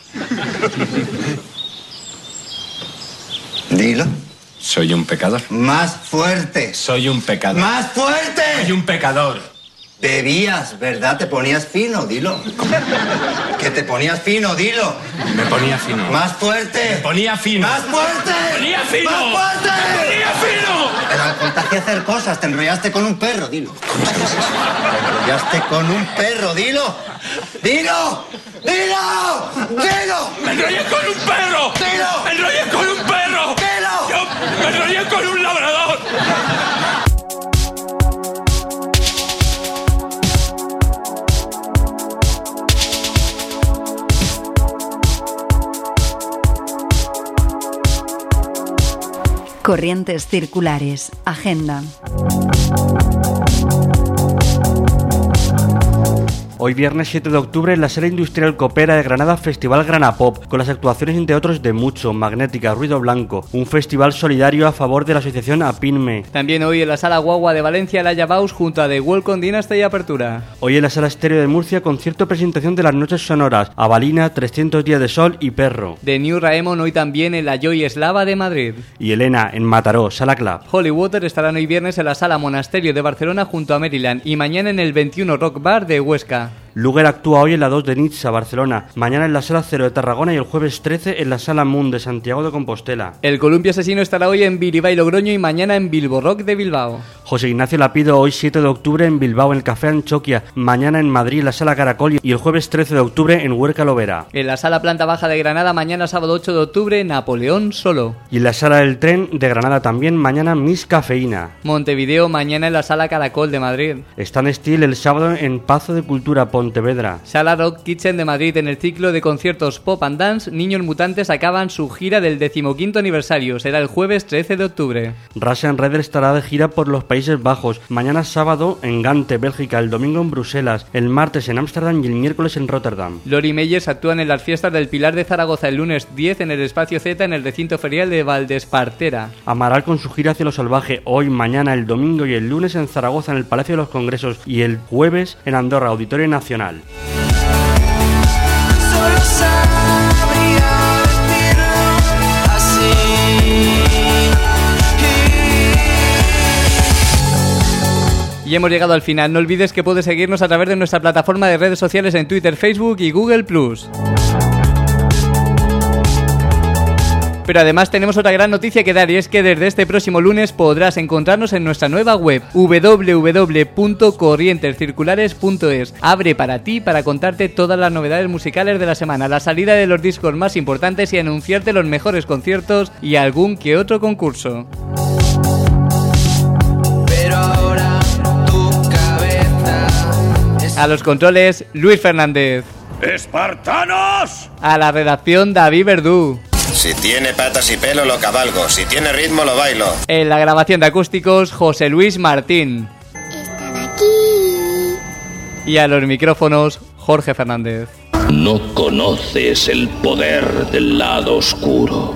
Dilo. Soy un pecador. Más fuerte. Soy un pecador. Más fuerte. Soy un pecador. Bebías, ¿verdad? Te ponías fino, dilo. Que te ponías fino, dilo. Me ponía fino. Más fuerte. Me ponía fino. Más fuerte. Me ponía fino. Más fuerte. Me ponía fino. El alcohol te hacía hacer cosas. Te enrollaste con un perro, dilo. Te enrollaste con un perro, dilo. Dilo. Dilo. Dilo. ¡Me enrollé con un perro! Dilo. ¡Me enrollé con un perro! Dilo. Yo me enrollé con un labrador. Corrientes circulares. Agenda. Hoy viernes siete de octubre en la Sala Industrial Copera de Granada Festival Granapop, con las actuaciones entre otros de Mucho, Magnética, Ruido Blanco, un festival solidario a favor de la asociación APINME. También hoy en la Sala Guagua de Valencia, la Baus junto a The Welcome Dynasty y Apertura. Hoy en la Sala Estéreo de Murcia, concierto presentación de las noches sonoras, Avalina, trescientos días de sol y Perro. The New Raemon hoy también en la Joy Eslava de Madrid. Y Elena en Mataró, Sala Club. Holy Water estarán hoy viernes en la Sala Monasterio de Barcelona junto a Maryland y mañana en el veintiuno Rock Bar de Huesca. Luger actúa hoy en la dos de Nizza, Barcelona, mañana en la Sala Cero de Tarragona y el jueves trece en la Sala Moon de Santiago de Compostela. El Columpio Asesino estará hoy en Biribay Logroño y mañana en Bilbo Rock de Bilbao. José Ignacio Lapido hoy siete de octubre en Bilbao en el Café Anchoquia, mañana en Madrid en la Sala Caracol y el jueves trece de octubre en Huerca Lovera. En la Sala Planta Baja de Granada mañana sábado ocho de octubre Napoleón Solo. Y en la Sala del Tren de Granada también mañana Miss Cafeína. Montevideo mañana en la Sala Caracol de Madrid. Stan Steel el sábado en Pazo de Cultura, Pontevedra. Sala Rock Kitchen de Madrid. En el ciclo de conciertos Pop and Dance, Niños Mutantes acaban su gira del decimoquinto aniversario. Será el jueves trece de octubre. Russian Red estará de gira por los Países Bajos. Mañana sábado en Gante, Bélgica. El domingo en Bruselas. El martes en Ámsterdam y el miércoles en Rotterdam. Lori Meyers actúan en las fiestas del Pilar de Zaragoza el lunes diez en el Espacio Z en el recinto ferial de Valdespartera. Amaral con su gira hacia lo salvaje. Hoy, mañana, el domingo y el lunes en Zaragoza en el Palacio de los Congresos. Y el jueves en Andorra, Auditorio Nacional. Solo sabría decirlo así. Y hemos llegado al final. No olvides que puedes seguirnos a través de nuestra plataforma de redes sociales en Twitter, Facebook y Google plus. Pero además tenemos otra gran noticia que dar y es que desde este próximo lunes podrás encontrarnos en nuestra nueva web doble u doble u doble u punto corrientes circulares punto es. Abre para ti para contarte todas las novedades musicales de la semana, la salida de los discos más importantes y anunciarte los mejores conciertos y algún que otro concurso. Pero ahora tu cabeza es... A los controles, Luis Fernández. ¡Espartanos! A la redacción, David Verdú. Si tiene patas y pelo lo cabalgo, si tiene ritmo lo bailo. En la grabación de acústicos, José Luis Martín. Están aquí. Y a los micrófonos, Jorge Fernández. No conoces el poder del lado oscuro.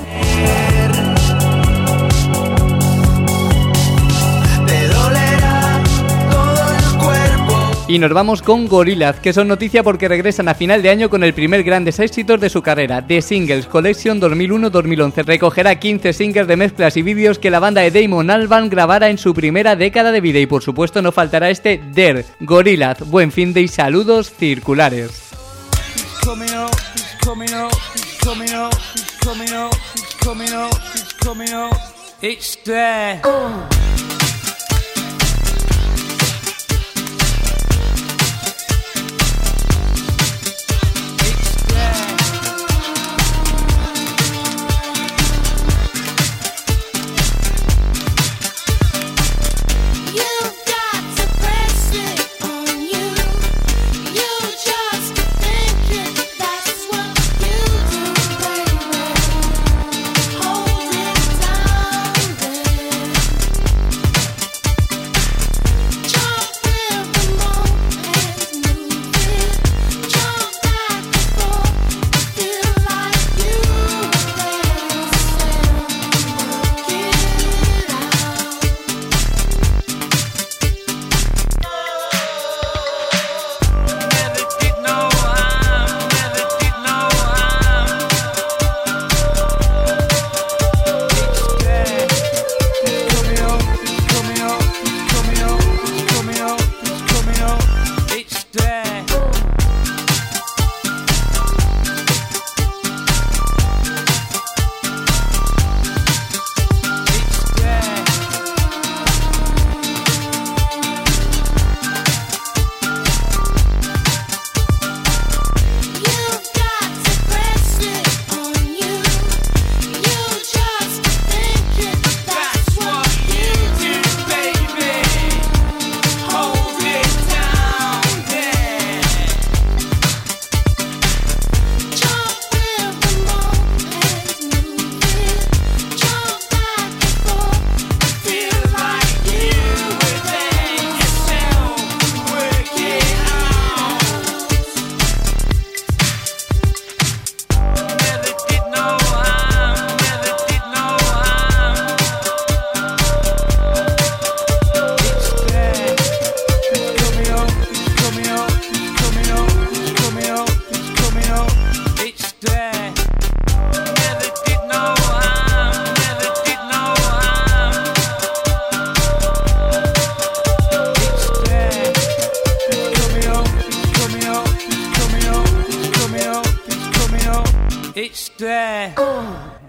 Y nos vamos con Gorillaz, que son noticia porque regresan a final de año con el primer grandes éxitos de su carrera, The Singles Collection dos mil uno dos mil once. Recogerá quince singles de mezclas y vídeos que la banda de Damon Albarn grabara en su primera década de vida. Y por supuesto no faltará este Dare. Gorillaz, buen fin de y saludos circulares. It's there.